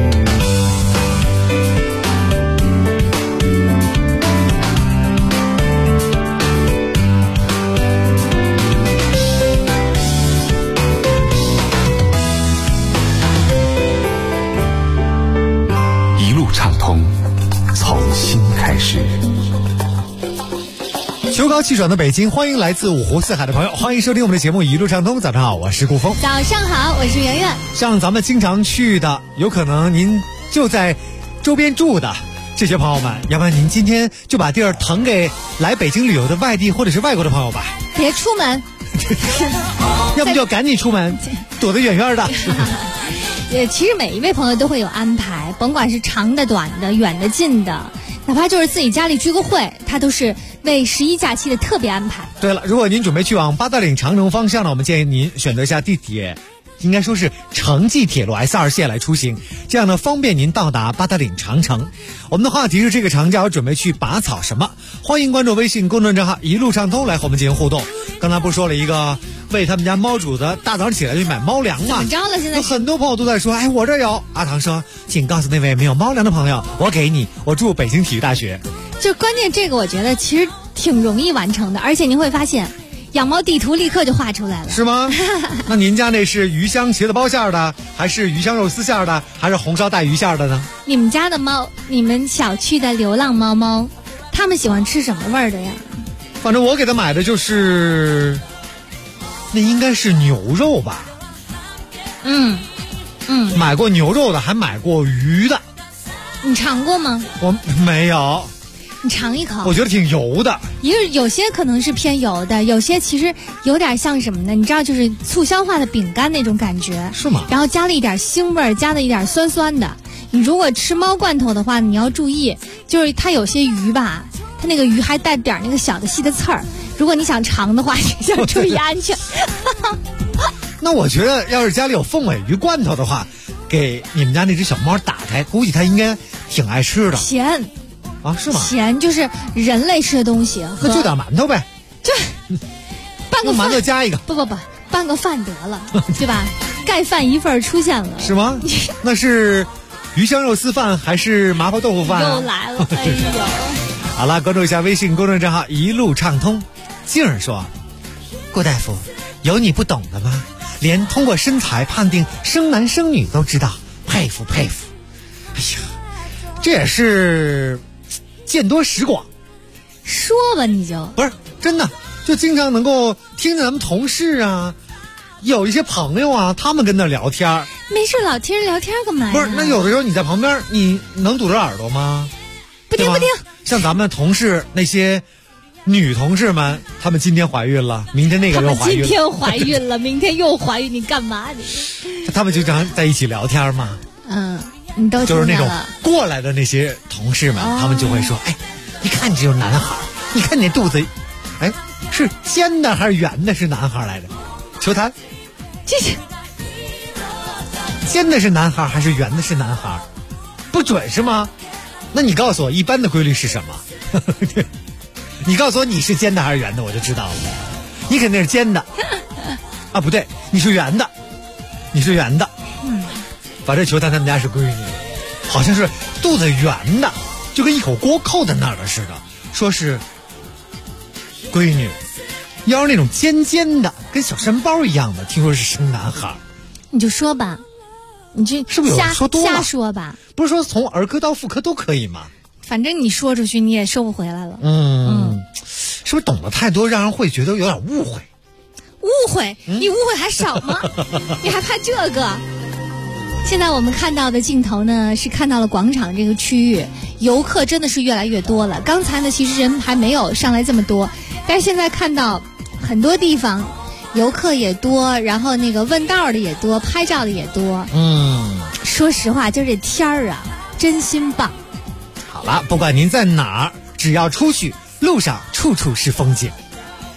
一路畅通，从心开始。 秋高气爽的北京，欢迎来自五湖四海的朋友，欢迎收听我们的节目《一路畅通》。早上好，我是顾峰。 早上好，我是圆圆。 像咱们经常去的，有可能您就在周边住的这些朋友们，要不然您今天就把地儿腾给来北京旅游的外地或者是外国的朋友吧。 别出门， 要不就赶紧出门，躲得远远的。 其实每一位朋友都会有安排，甭管是长的、短的、远的、近的，哪怕就是自己家里聚个会，他都是为11假期的特别安排。 对了，如果您准备去往八达岭长城方向呢，我们建议您选择一下地铁，应该说是城际铁路 S2 线来出行，这样呢方便您到达八达岭长城。我们的话题是这个长假我准备去拔草什么？欢迎关注微信公众账号一路畅通来和我们进行互动。刚才不是说了一个为他们家猫主子大早上起来去买猫粮嘛？ 怎么着了？现在有很多朋友都在说，哎，我这有。阿唐说，请告诉那位没有猫粮的朋友，我给你，我住北京体育大学。 就关键这个，我觉得其实挺容易完成的，而且您会发现，养猫地图立刻就画出来了。 是吗？那您家那是鱼香茄子包馅的，还是鱼香肉丝馅的，还是红烧带鱼馅的呢？ 你们家的猫，你们小区的流浪猫猫，它们喜欢吃什么味儿的呀？ 反正我给它买的就是，那应该是牛肉吧。买过牛肉的，还买过鱼的。 你尝过吗？ 我没有。 你尝一口， 我觉得挺油的。 有些可能是偏油的，有些其实有点像什么呢？你知道，就是促消化的饼干那种感觉， 是吗？ 然后加了一点腥味儿，加了一点酸酸的。你如果吃猫罐头的话，你要注意，就是它有些鱼吧，它那个鱼还带点那个小的细的刺儿。如果你想尝的话，你要注意安全。 那我觉得，要是家里有凤尾鱼罐头的话，给你们家那只小猫打开，估计它应该挺爱吃的。 咸。 啊，是吗？ 咸就是人类吃的东西， 那就点馒头呗。 对，拌个馒头加一个。 不，拌个饭得了，对吧？盖饭一份出现了。 是吗？那是鱼香肉丝饭还是麻婆豆腐饭？ 又来了，哎呦！ 好了，关注一下微信公众账号一路畅通。静儿说：“顾大夫，有你不懂的吗？连通过身材判定生男生女都知道，佩服佩服。”哎呀，这也是见多识广。 说吧，你就不是真的，就经常能够听见咱们同事啊，有一些朋友啊，他们跟那聊天。 没事老听人聊天干嘛呀？ 不是，那有的时候你在旁边，你能堵着耳朵吗？ 不听不听。 像咱们同事那些女同事们，她们今天怀孕了，明天那个又怀孕了。 今天怀孕了，明天又怀孕，你干嘛你？ 他们就经常在一起聊天嘛。 你都就是那种过来的那些同事们，他们就会说：“哎，你看你这种男孩，你看你肚子，哎，是尖的还是圆的？是男孩来着？球坛， 这是尖的是男孩还是圆的是男孩？不准是吗？那你告诉我，一般的规律是什么？你告诉我你是尖的还是圆的，我就知道了。你肯定是尖的啊，不对，你是圆的，你是圆的。反正球坛他们家是闺女，好像是肚子圆的，就跟一口锅扣在那儿了似的，说是闺女。要是那种尖尖的，跟小山包一样的，听说是生男孩。 你就说吧，你这是不是有人说多了？ 瞎说吧。 不是说从儿科到妇科都可以吗？ 反正你说出去你也收不回来了。 是不是懂得太多，让人会觉得有点误会？ 误会？你误会还少吗？你还怕这个？现在我们看到的镜头呢，是看到了广场这个区域，游客真的是越来越多了。刚才呢，其实人还没有上来这么多，但是现在看到很多地方游客也多，然后那个问道的也多，拍照的也多。说实话，就这天儿啊，真心棒。 好了，不管您在哪儿，只要出去，路上处处是风景。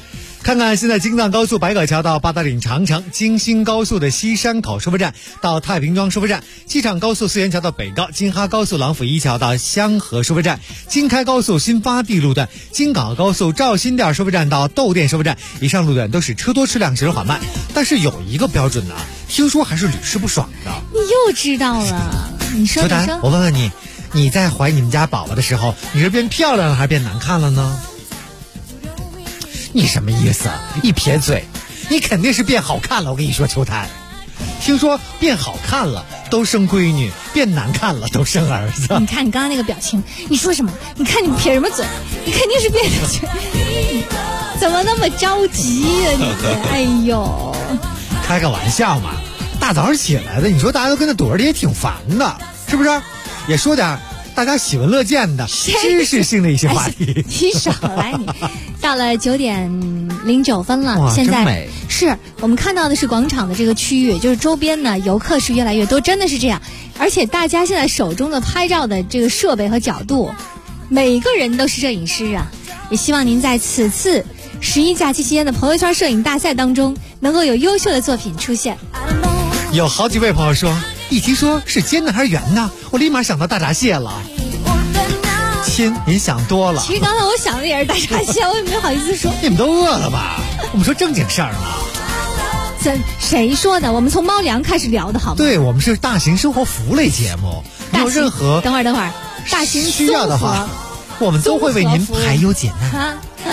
看看现在京藏高速百葛桥到八达岭长城，京新高速的西山口收费站到太平庄收费站，机场高速四元桥到北高，京哈高速郎府一桥到香河收费站，京开高速新发地路段，京港高速赵新店收费站到窦店收费站，以上路段都是车多车辆，行驶缓慢。但是有一个标准呢，听说还是屡试不爽的。 你又知道了？你说， 我问问你，你在怀你们家宝宝的时候，你是变漂亮了还是变难看了呢？你什么意思？一撇嘴，你肯定是变好看了。我跟你说，秋台，听说变好看了都生闺女，变难看了都生儿子。 你看你刚刚那个表情，你说什么？你看你撇什么嘴？你肯定是变的嘴，怎么那么着急呀你？哎呦， 开个玩笑嘛，大早上起来的，你说大家都跟那躲着也挺烦的，是不是？也说点大家喜闻乐见的知识性的一些话题。 你少来你。到了9点09分了，现在是我们看到的是广场的这个区域，就是周边呢游客是越来越多，真的是这样。而且大家现在手中的拍照的这个设备和角度，每个人都是摄影师啊。也希望您在此次11假期期间的朋友圈摄影大赛当中，能够有优秀的作品出现。 有好几位朋友说，一提说是尖的还是圆的，我立马想到大闸蟹了。亲，您想多了。 其实刚才我想的也是大闸蟹，我也没好意思说。 你们都饿了吧？我们说正经事儿呢。 谁说的？我们从猫粮开始聊的好吗？ 对，我们是大型生活服务类节目，没有任何等会儿，大型需要的话，我们都会为您排忧解难。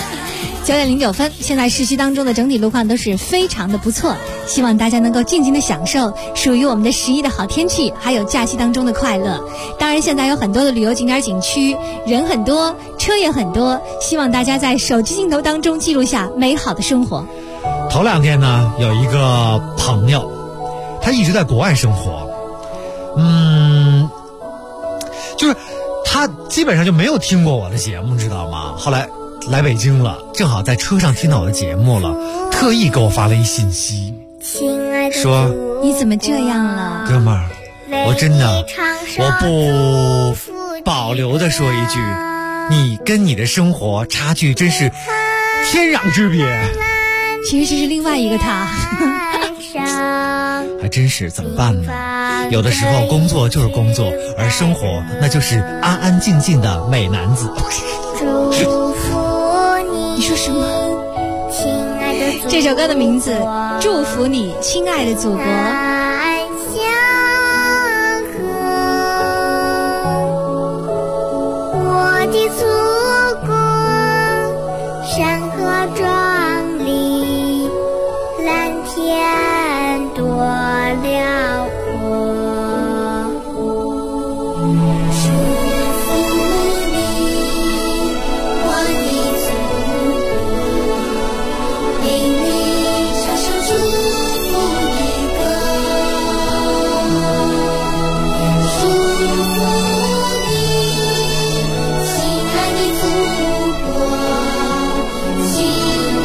9点09分，现在市区当中的整体路况都是非常的不错，希望大家能够尽情的享受属于我们的11的好天气，还有假期当中的快乐。当然现在有很多的旅游景点景区，人很多，车也很多，希望大家在手机镜头当中记录下美好的生活。 头2天呢，有一个朋友，他一直在国外生活，就是他基本上就没有听过我的节目，知道吗？后来来北京了，正好在车上听到我的节目了，特意给我发了一信息，说你怎么这样了， 哥们儿，我真的我不保留的说一句，你跟你的生活差距真是天壤之别。 其实这是另外一个他还真是，怎么办呢？有的时候工作就是工作，而生活那就是安安静静的美男子。 你说什么？这首歌的名字《祝福你，亲爱的祖国》。 我的祖国，山河壮丽，蓝天多辽阔。亲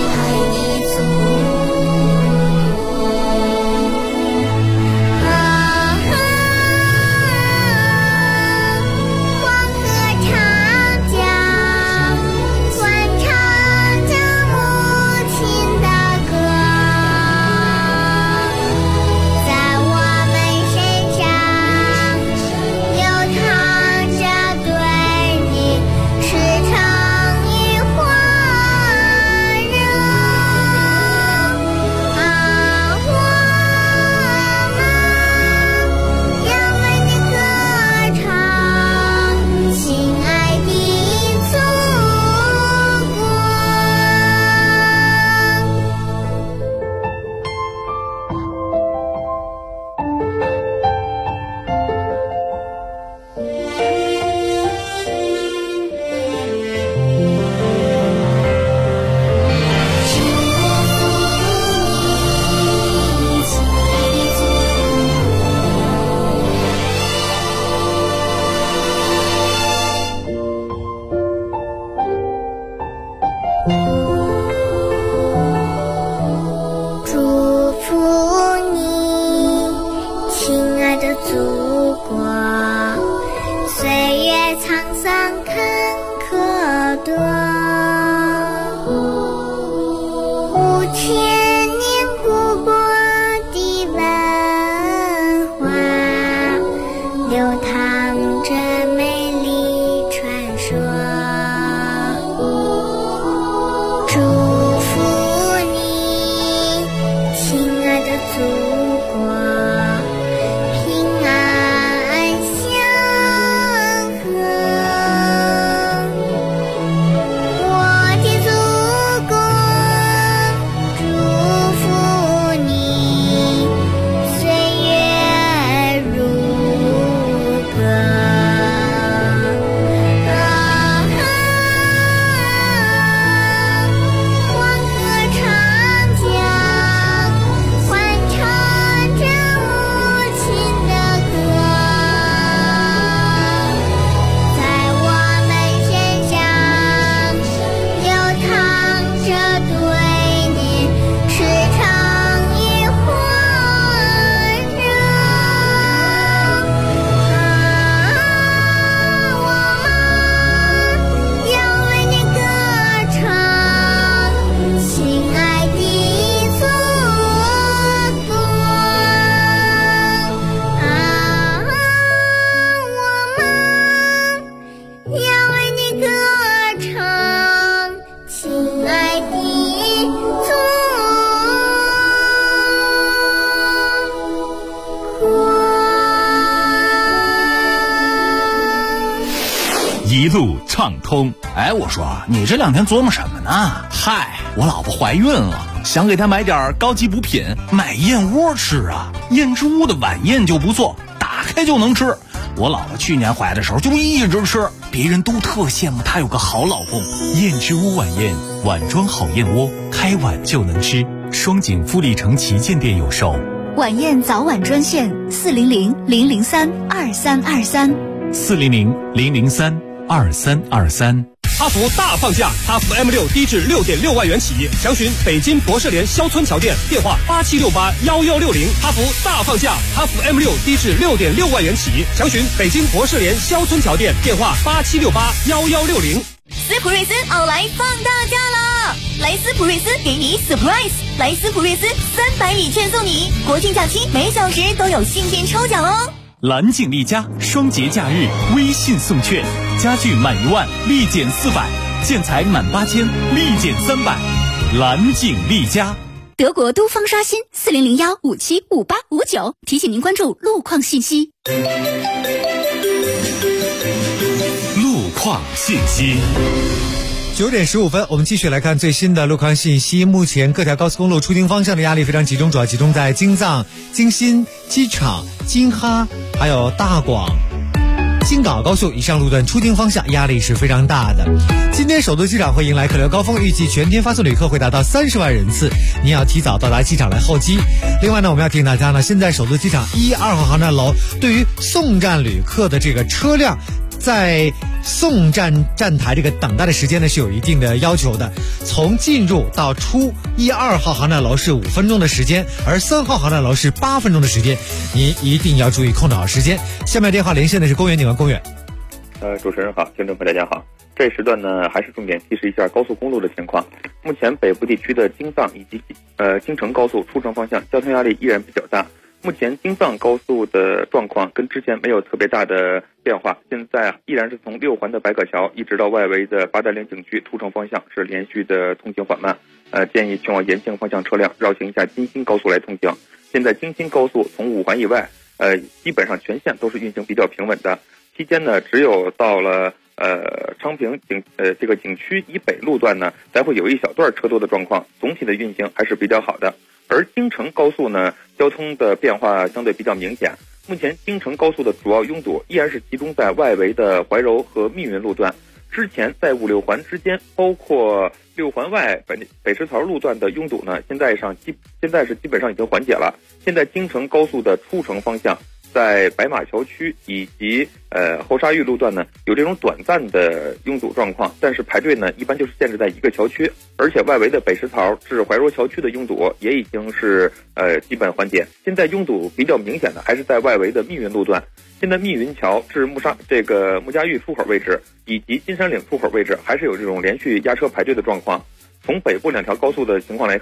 千年古国的文化，流淌着美丽传说。祝福你，亲爱的祖国，平安祥和。我的祖国，祝福你，岁月如歌。黄河长江欢唱着母亲的歌，在我们身上流淌着对你赤诚与火热。我们要为你歌唱，亲爱的祖国。我们要为你歌唱，亲爱的祖国。 一路畅通。 哎，我说你这2天琢磨什么呢？嗨，我老婆怀孕了，想给她买点高级补品，买燕窝吃啊。燕之屋的晚宴就不错，打开就能吃。我老婆去年怀的时候就一直吃，别人都特羡慕她有个好老公。 燕之屋晚宴，碗装好燕窝，开碗就能吃。双井富力城旗舰店有售。 晚宴早晚专线400-003-2323。 400-003-2323。 哈弗大放价，哈弗 M6 低至6.6万元起，详询北京博士联肖村桥店，电话87681160。哈弗大放价，哈弗 M6 低至6.6万元起，详询北京博士联肖村桥店，电话87681160。 斯普锐斯奥莱放大假啦！来斯普锐斯给你 surprise， 来斯普锐斯300礼券送你，国庆假期每小时都有信件抽奖哦。 蓝景丽家双节假日微信送券，家具满1万立减400，建材满8000立减300。蓝景丽家。 德国都方刷新400-575859，提醒您关注路况信息。 路况信息。 9点15分，我们继续来看最新的路况信息。目前各条高速公路出京方向的压力非常集中，主要集中在京藏、京新、机场、京哈，还有大广、京港高速以上路段出京方向压力是非常大的。今天首都机场会迎来客流高峰，预计全天发送旅客会达到30万人次，您要提早到达机场来候机。另外呢，我们要提醒大家呢，现在首都机场1、2号航站楼对于送站旅客的这个车辆，在送站站台这个等待的时间呢是有一定的要求的，从进入到出1、2号航站楼是5分钟的时间，而3号航站楼是8分钟的时间，您一定要注意控制好时间。下面电话连线的是公园警官公园。 主持人好，听众朋友大家好。这时段呢，还是重点提示一下高速公路的情况。目前北部地区的京藏以及京承高速出城方向交通压力依然比较大。目前京藏高速的状况跟之前没有特别大的变化，现在依然是从6环的白可桥一直到外围的八达岭景区出城方向是连续的通行缓慢。建议前往延庆方向车辆绕行一下京新高速来通行。现在京新高速从5环以外，基本上全线都是运行比较平稳的。期间呢，只有到了昌平这个景区以北路段呢，才会有一小段车多的状况，总体的运行还是比较好的。而京承高速呢，交通的变化相对比较明显。目前京承高速的主要拥堵依然是集中在外围的怀柔和密云路段。之前在5、6环之间，包括6环外北石槽路段的拥堵呢，现在是基本上已经缓解了。现在京承高速的出城方向，在白马桥区以及后沙峪路段呢，有这种短暂的拥堵状况，但是排队呢一般就是限制在一个桥区，而且外围的北石槽至怀柔桥区的拥堵也已经是基本缓解。现在拥堵比较明显的还是在外围的密云路段。现在密云桥至木家峪出口位置以及金山岭出口位置，还是有这种连续压车排队的状况。从北部2条高速的情况来看呢，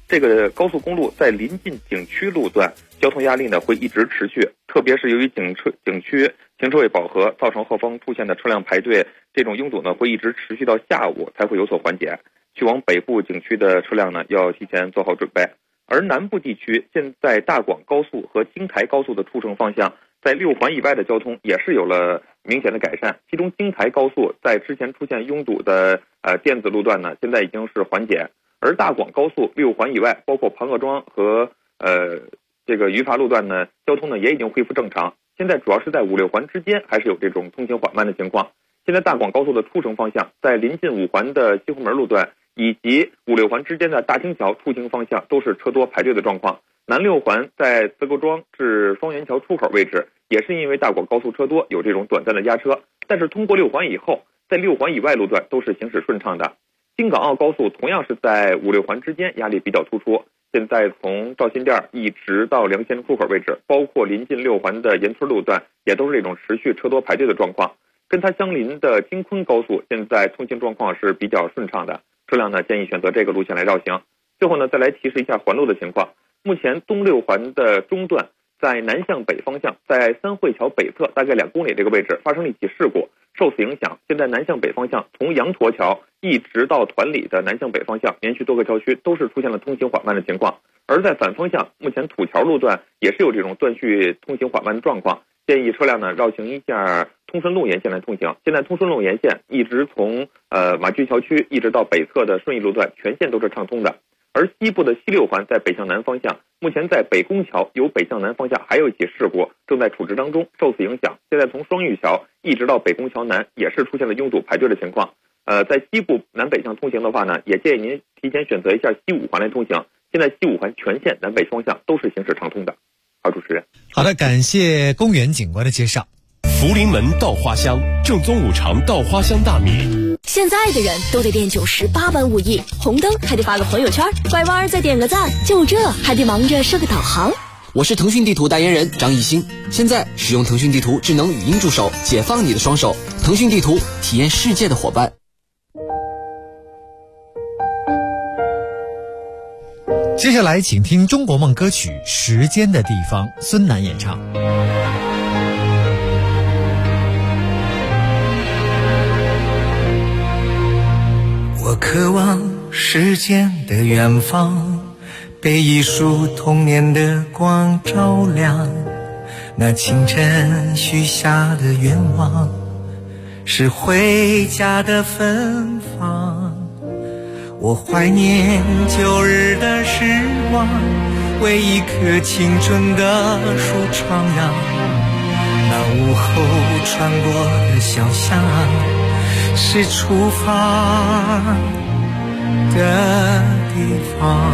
这个高速公路在临近景区路段，交通压力呢会一直持续，特别是由于景区停车位饱和，造成后方出现的车辆排队，这种拥堵呢会一直持续到下午才会有所缓解。去往北部景区的车辆呢要提前做好准备。而南部地区现在大广高速和京台高速的出城方向，在6环以外的交通也是有了明显的改善，其中京台高速在之前出现拥堵的电子路段呢，现在已经是缓解。而大广高速6环以外，包括庞各庄和这个榆筏路段呢，交通呢也已经恢复正常。现在主要是在5、6环之间还是有这种通行缓慢的情况。现在大广高速的出城方向，在临近5环的西红门路段以及5、6环之间的大厅桥出行方向都是车多排队的状况。南6环在自构庄至双元桥出口位置，也是因为大广高速车多，有这种短暂的压车。但是通过6环以后，在6环以外路段都是行驶顺畅的。京港澳高速同样是在5、6环之间压力比较突出，现在从赵新店一直到良县出口位置，包括临近6环的盐村路段，也都是这种持续车多排队的状况。跟它相邻的京昆高速现在通行状况是比较顺畅的，车辆呢建议选择这个路线来绕行。最后呢再来提示一下环路的情况。目前东6环的中段在南向北方向，在三汇桥北侧大概2公里这个位置发生了一起事故，受此影响，现在南向北方向从羊驼桥一直到团里的南向北方向，连续多个桥区都是出现了通行缓慢的情况。而在反方向，目前土桥路段也是有这种断续通行缓慢的状况，建议车辆呢绕行一下通顺路沿线来通行。现在通顺路沿线一直从马驹桥区一直到北侧的顺义路段全线都是畅通的。而西部的西6环在北向南方向，目前在北宫桥由北向南方向还有一起事故正在处置当中，受此影响，现在从双玉桥一直到北宫桥南也是出现了拥堵排队的情况。在西部南北向通行的话呢，也建议您提前选择一下西5环来通行。现在西5环全线南北方向都是行驶畅通的。好，主持人。 好的，感谢公园警官的介绍。 福临门稻花香，正宗五常稻花香大米。 现在的人都得练98般武艺，红灯还得发个朋友圈，拐弯再点个赞，就这还得忙着设个导航。 我是腾讯地图代言人张艺兴，现在使用腾讯地图智能语音助手，解放你的双手。腾讯地图，体验世界的伙伴。 接下来请听中国梦歌曲《时间的地方》，孙楠演唱。 我渴望时间的远方，被一束童年的光照亮。那清晨许下的愿望，是回家的芬芳。我怀念旧日的时光，为一棵青春的树徜徉。那午后穿过的小巷，是出发的地方。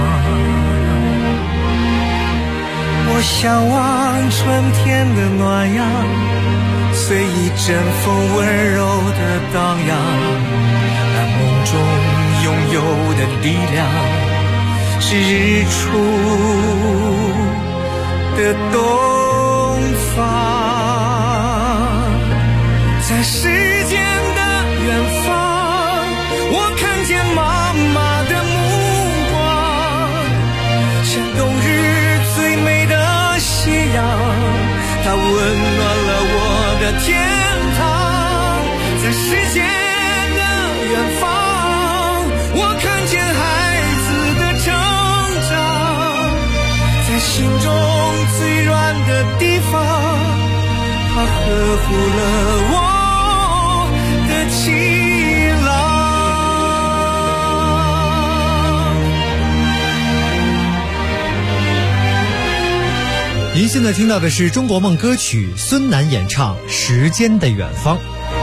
我向往春天的暖阳，随一阵风温柔的荡漾。那梦中拥有的力量，是日出的东方。在时间的远方，我看见妈妈的目光，像冬日最美的夕阳，它温暖了我的天堂。在时间的远方，我看见孩子的成长，在心中最软的地方，它呵护了我的晴朗。 您现在听到的是中国梦歌曲，孙楠演唱《时间的远方》。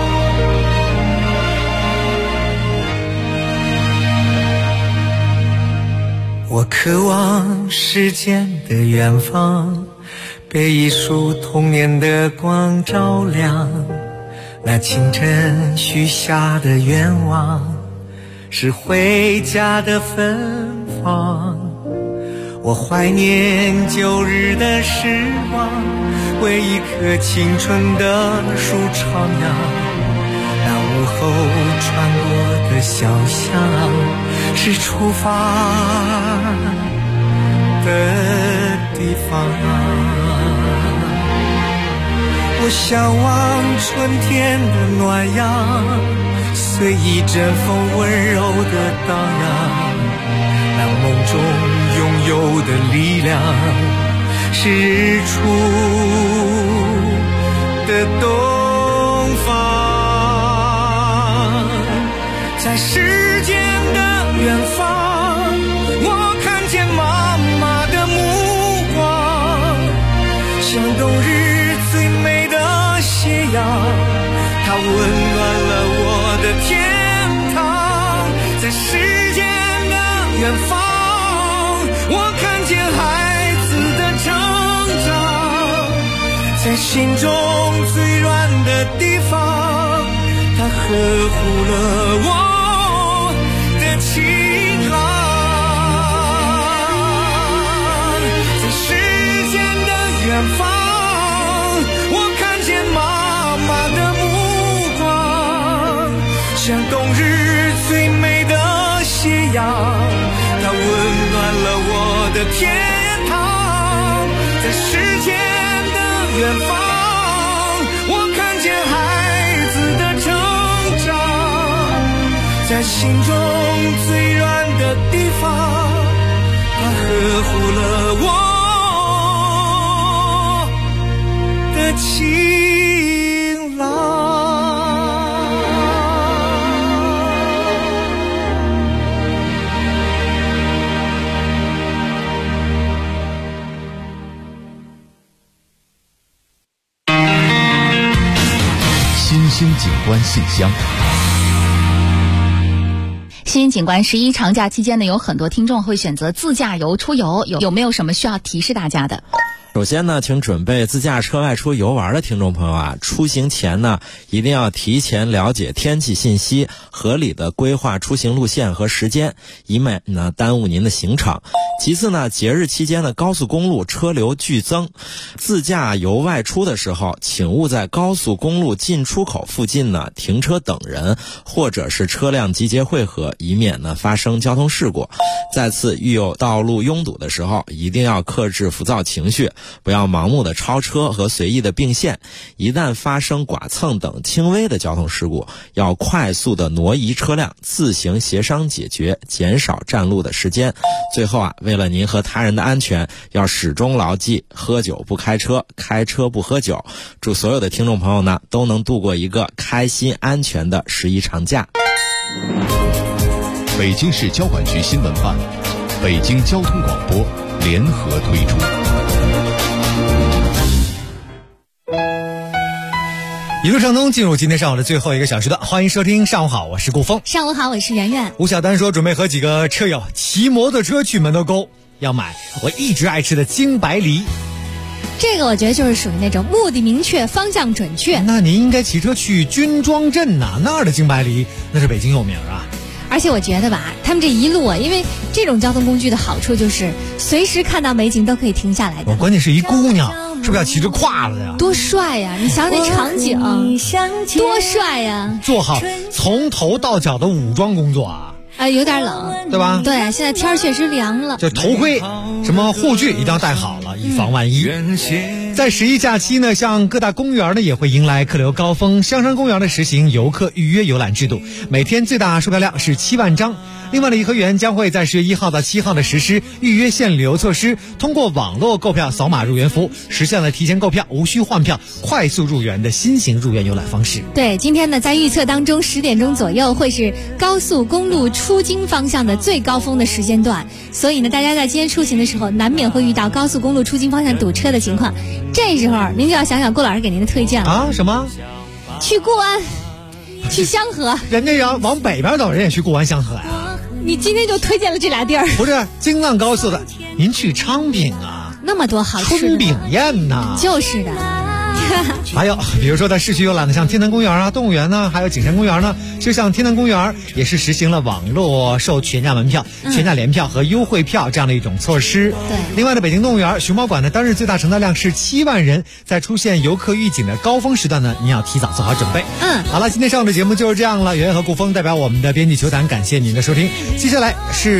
我渴望时间的远方，被一束童年的光照亮。那清晨许下的愿望，是回家的芬芳。我怀念旧日的时光，为一棵青春的树徜徉。那午后穿过的小巷，是出发地方。我向往春天的暖阳，随一阵风温柔的荡漾。那梦中拥有的力量，是日出的东方。在时间的远方，我看见妈妈的目光，像冬日最美的斜阳，它温暖了我的天堂。在时间的远方，我看见孩子的成长，在心中最软的地方，它呵护了我的晴朗。在时间的远方，我看见妈妈的目光，像冬日最美的斜阳，它温暖了我的天堂。在时间的远方，我看见孩子的成长，在心中最软的地方，它呵护了我的晴朗。 新兴景观信箱。 新兴景观11长假期间呢，有很多听众会选择自驾游出游，有没有什么需要提示大家的？ 首先呢，请准备自驾车外出游玩的听众朋友啊，出行前呢，一定要提前了解天气信息，合理的规划出行路线和时间，以免呢耽误您的行程。其次呢，节日期间的高速公路车流剧增，自驾游外出的时候，请勿在高速公路进出口附近呢停车等人，或者是车辆集结汇合，以免呢发生交通事故。再次，遇有道路拥堵的时候，一定要克制浮躁情绪，不要盲目的超车和随意的并线。一旦发生剐蹭等轻微的交通事故，要快速的挪移车辆，自行协商解决，减少占路的时间。最后啊，为了您和他人的安全，要始终牢记喝酒不开车，开车不喝酒。祝所有的听众朋友呢都能度过一个开心安全的11长假。 北京市交管局新闻办、北京交通广播联合推出。 一路畅通，进入今天上午的最后一个小时段，欢迎收听上午好，我是顾峰。 上午好，我是圆圆。 吴小丹说准备和几个车友骑摩托车去门头沟，要买我一直爱吃的京白梨。 这个我觉得就是属于那种目的明确，方向准确。 那您应该骑车去军庄镇呐，那儿的京白梨那是北京有名啊。 而且我觉得吧，他们这一路啊，因为这种交通工具的好处就是随时看到美景都可以停下来的。 关键是一姑娘，是不是要骑着胯子呀？ 多帅呀！你想那场景，多帅呀！ 做好从头到脚的武装工作啊。 有点冷， 对吧？ 对，现在天确实凉了。 这头盔、什么护具一定要戴好了，以防万一。在11假期呢，像各大公园呢也会迎来客流高峰。香山公园的实行游客预约游览制度，每天最大售票量是7万张。另外呢，颐和园将会在10月1号到7号的实施预约限流措施，通过网络购票扫码入园服务，实现了提前购票、无需换票、快速入园的新型入园游览方式。 对，今天呢，在预测当中10点钟左右会是高速公路出京方向的最高峰的时间段，所以呢，大家在今天出行的时候，难免会遇到高速公路出京方向堵车的情况。这时候您就要想想郭老师给您的推荐了啊，什么？ 去固安，去香河。 人家要往北边走，人也去固安香河呀。 你今天就推荐了这俩地儿？ 不是京藏高速的，您去昌平啊， 那么多好吃的。 春饼宴呐， 就是的。 还有比如说在市区游览的，像天坛公园啊、动物园呢，还有景山公园呢，就像天坛公园也是实行了网络售全价门票、全价联票和优惠票这样的一种措施。 对。 另外呢，北京动物园熊猫馆的当日最大承载量是7万人，在出现游客预警的高峰时段呢，您要提早做好准备。好了，今天上午的节目就是这样了。圆圆和顾峰代表我们的编辑球坛感谢您的收听。接下来是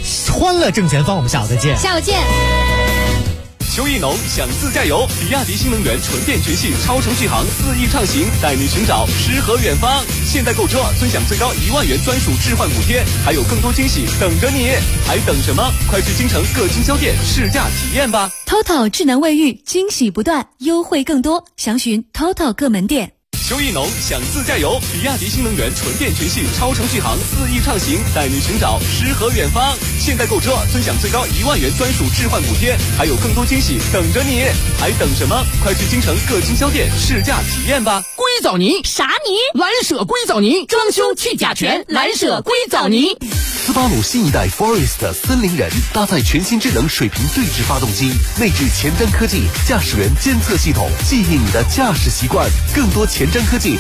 欢乐正前方，我们下午再见。 下午见。 秋意浓，想自驾游，比亚迪新能源纯电全系超程续航4亿畅行，带你寻找诗和远方。现在购车尊享最高1万元专属置换补贴，还有更多惊喜等着你，还等什么？快去京城各经销店试驾体验吧。 TOTO 智能卫浴，惊喜不断，优惠更多，详询 TOTO 各门店。 秋意浓，想自驾游，比亚迪新能源纯电全系超程续航4亿畅行，带你寻找诗和远方。现在购车尊享最高1万元专属置换补贴，还有更多惊喜等着你，还等什么？快去京城各经销店试驾体验吧。 硅藻泥啥泥？蓝舍硅藻泥，装修去甲醛，蓝舍硅藻泥。 斯巴鲁新一代 Forest 森林人搭载全新智能水平对置发动机，内置前瞻科技驾驶员监测系统，记忆你的驾驶习惯。更多前瞻科技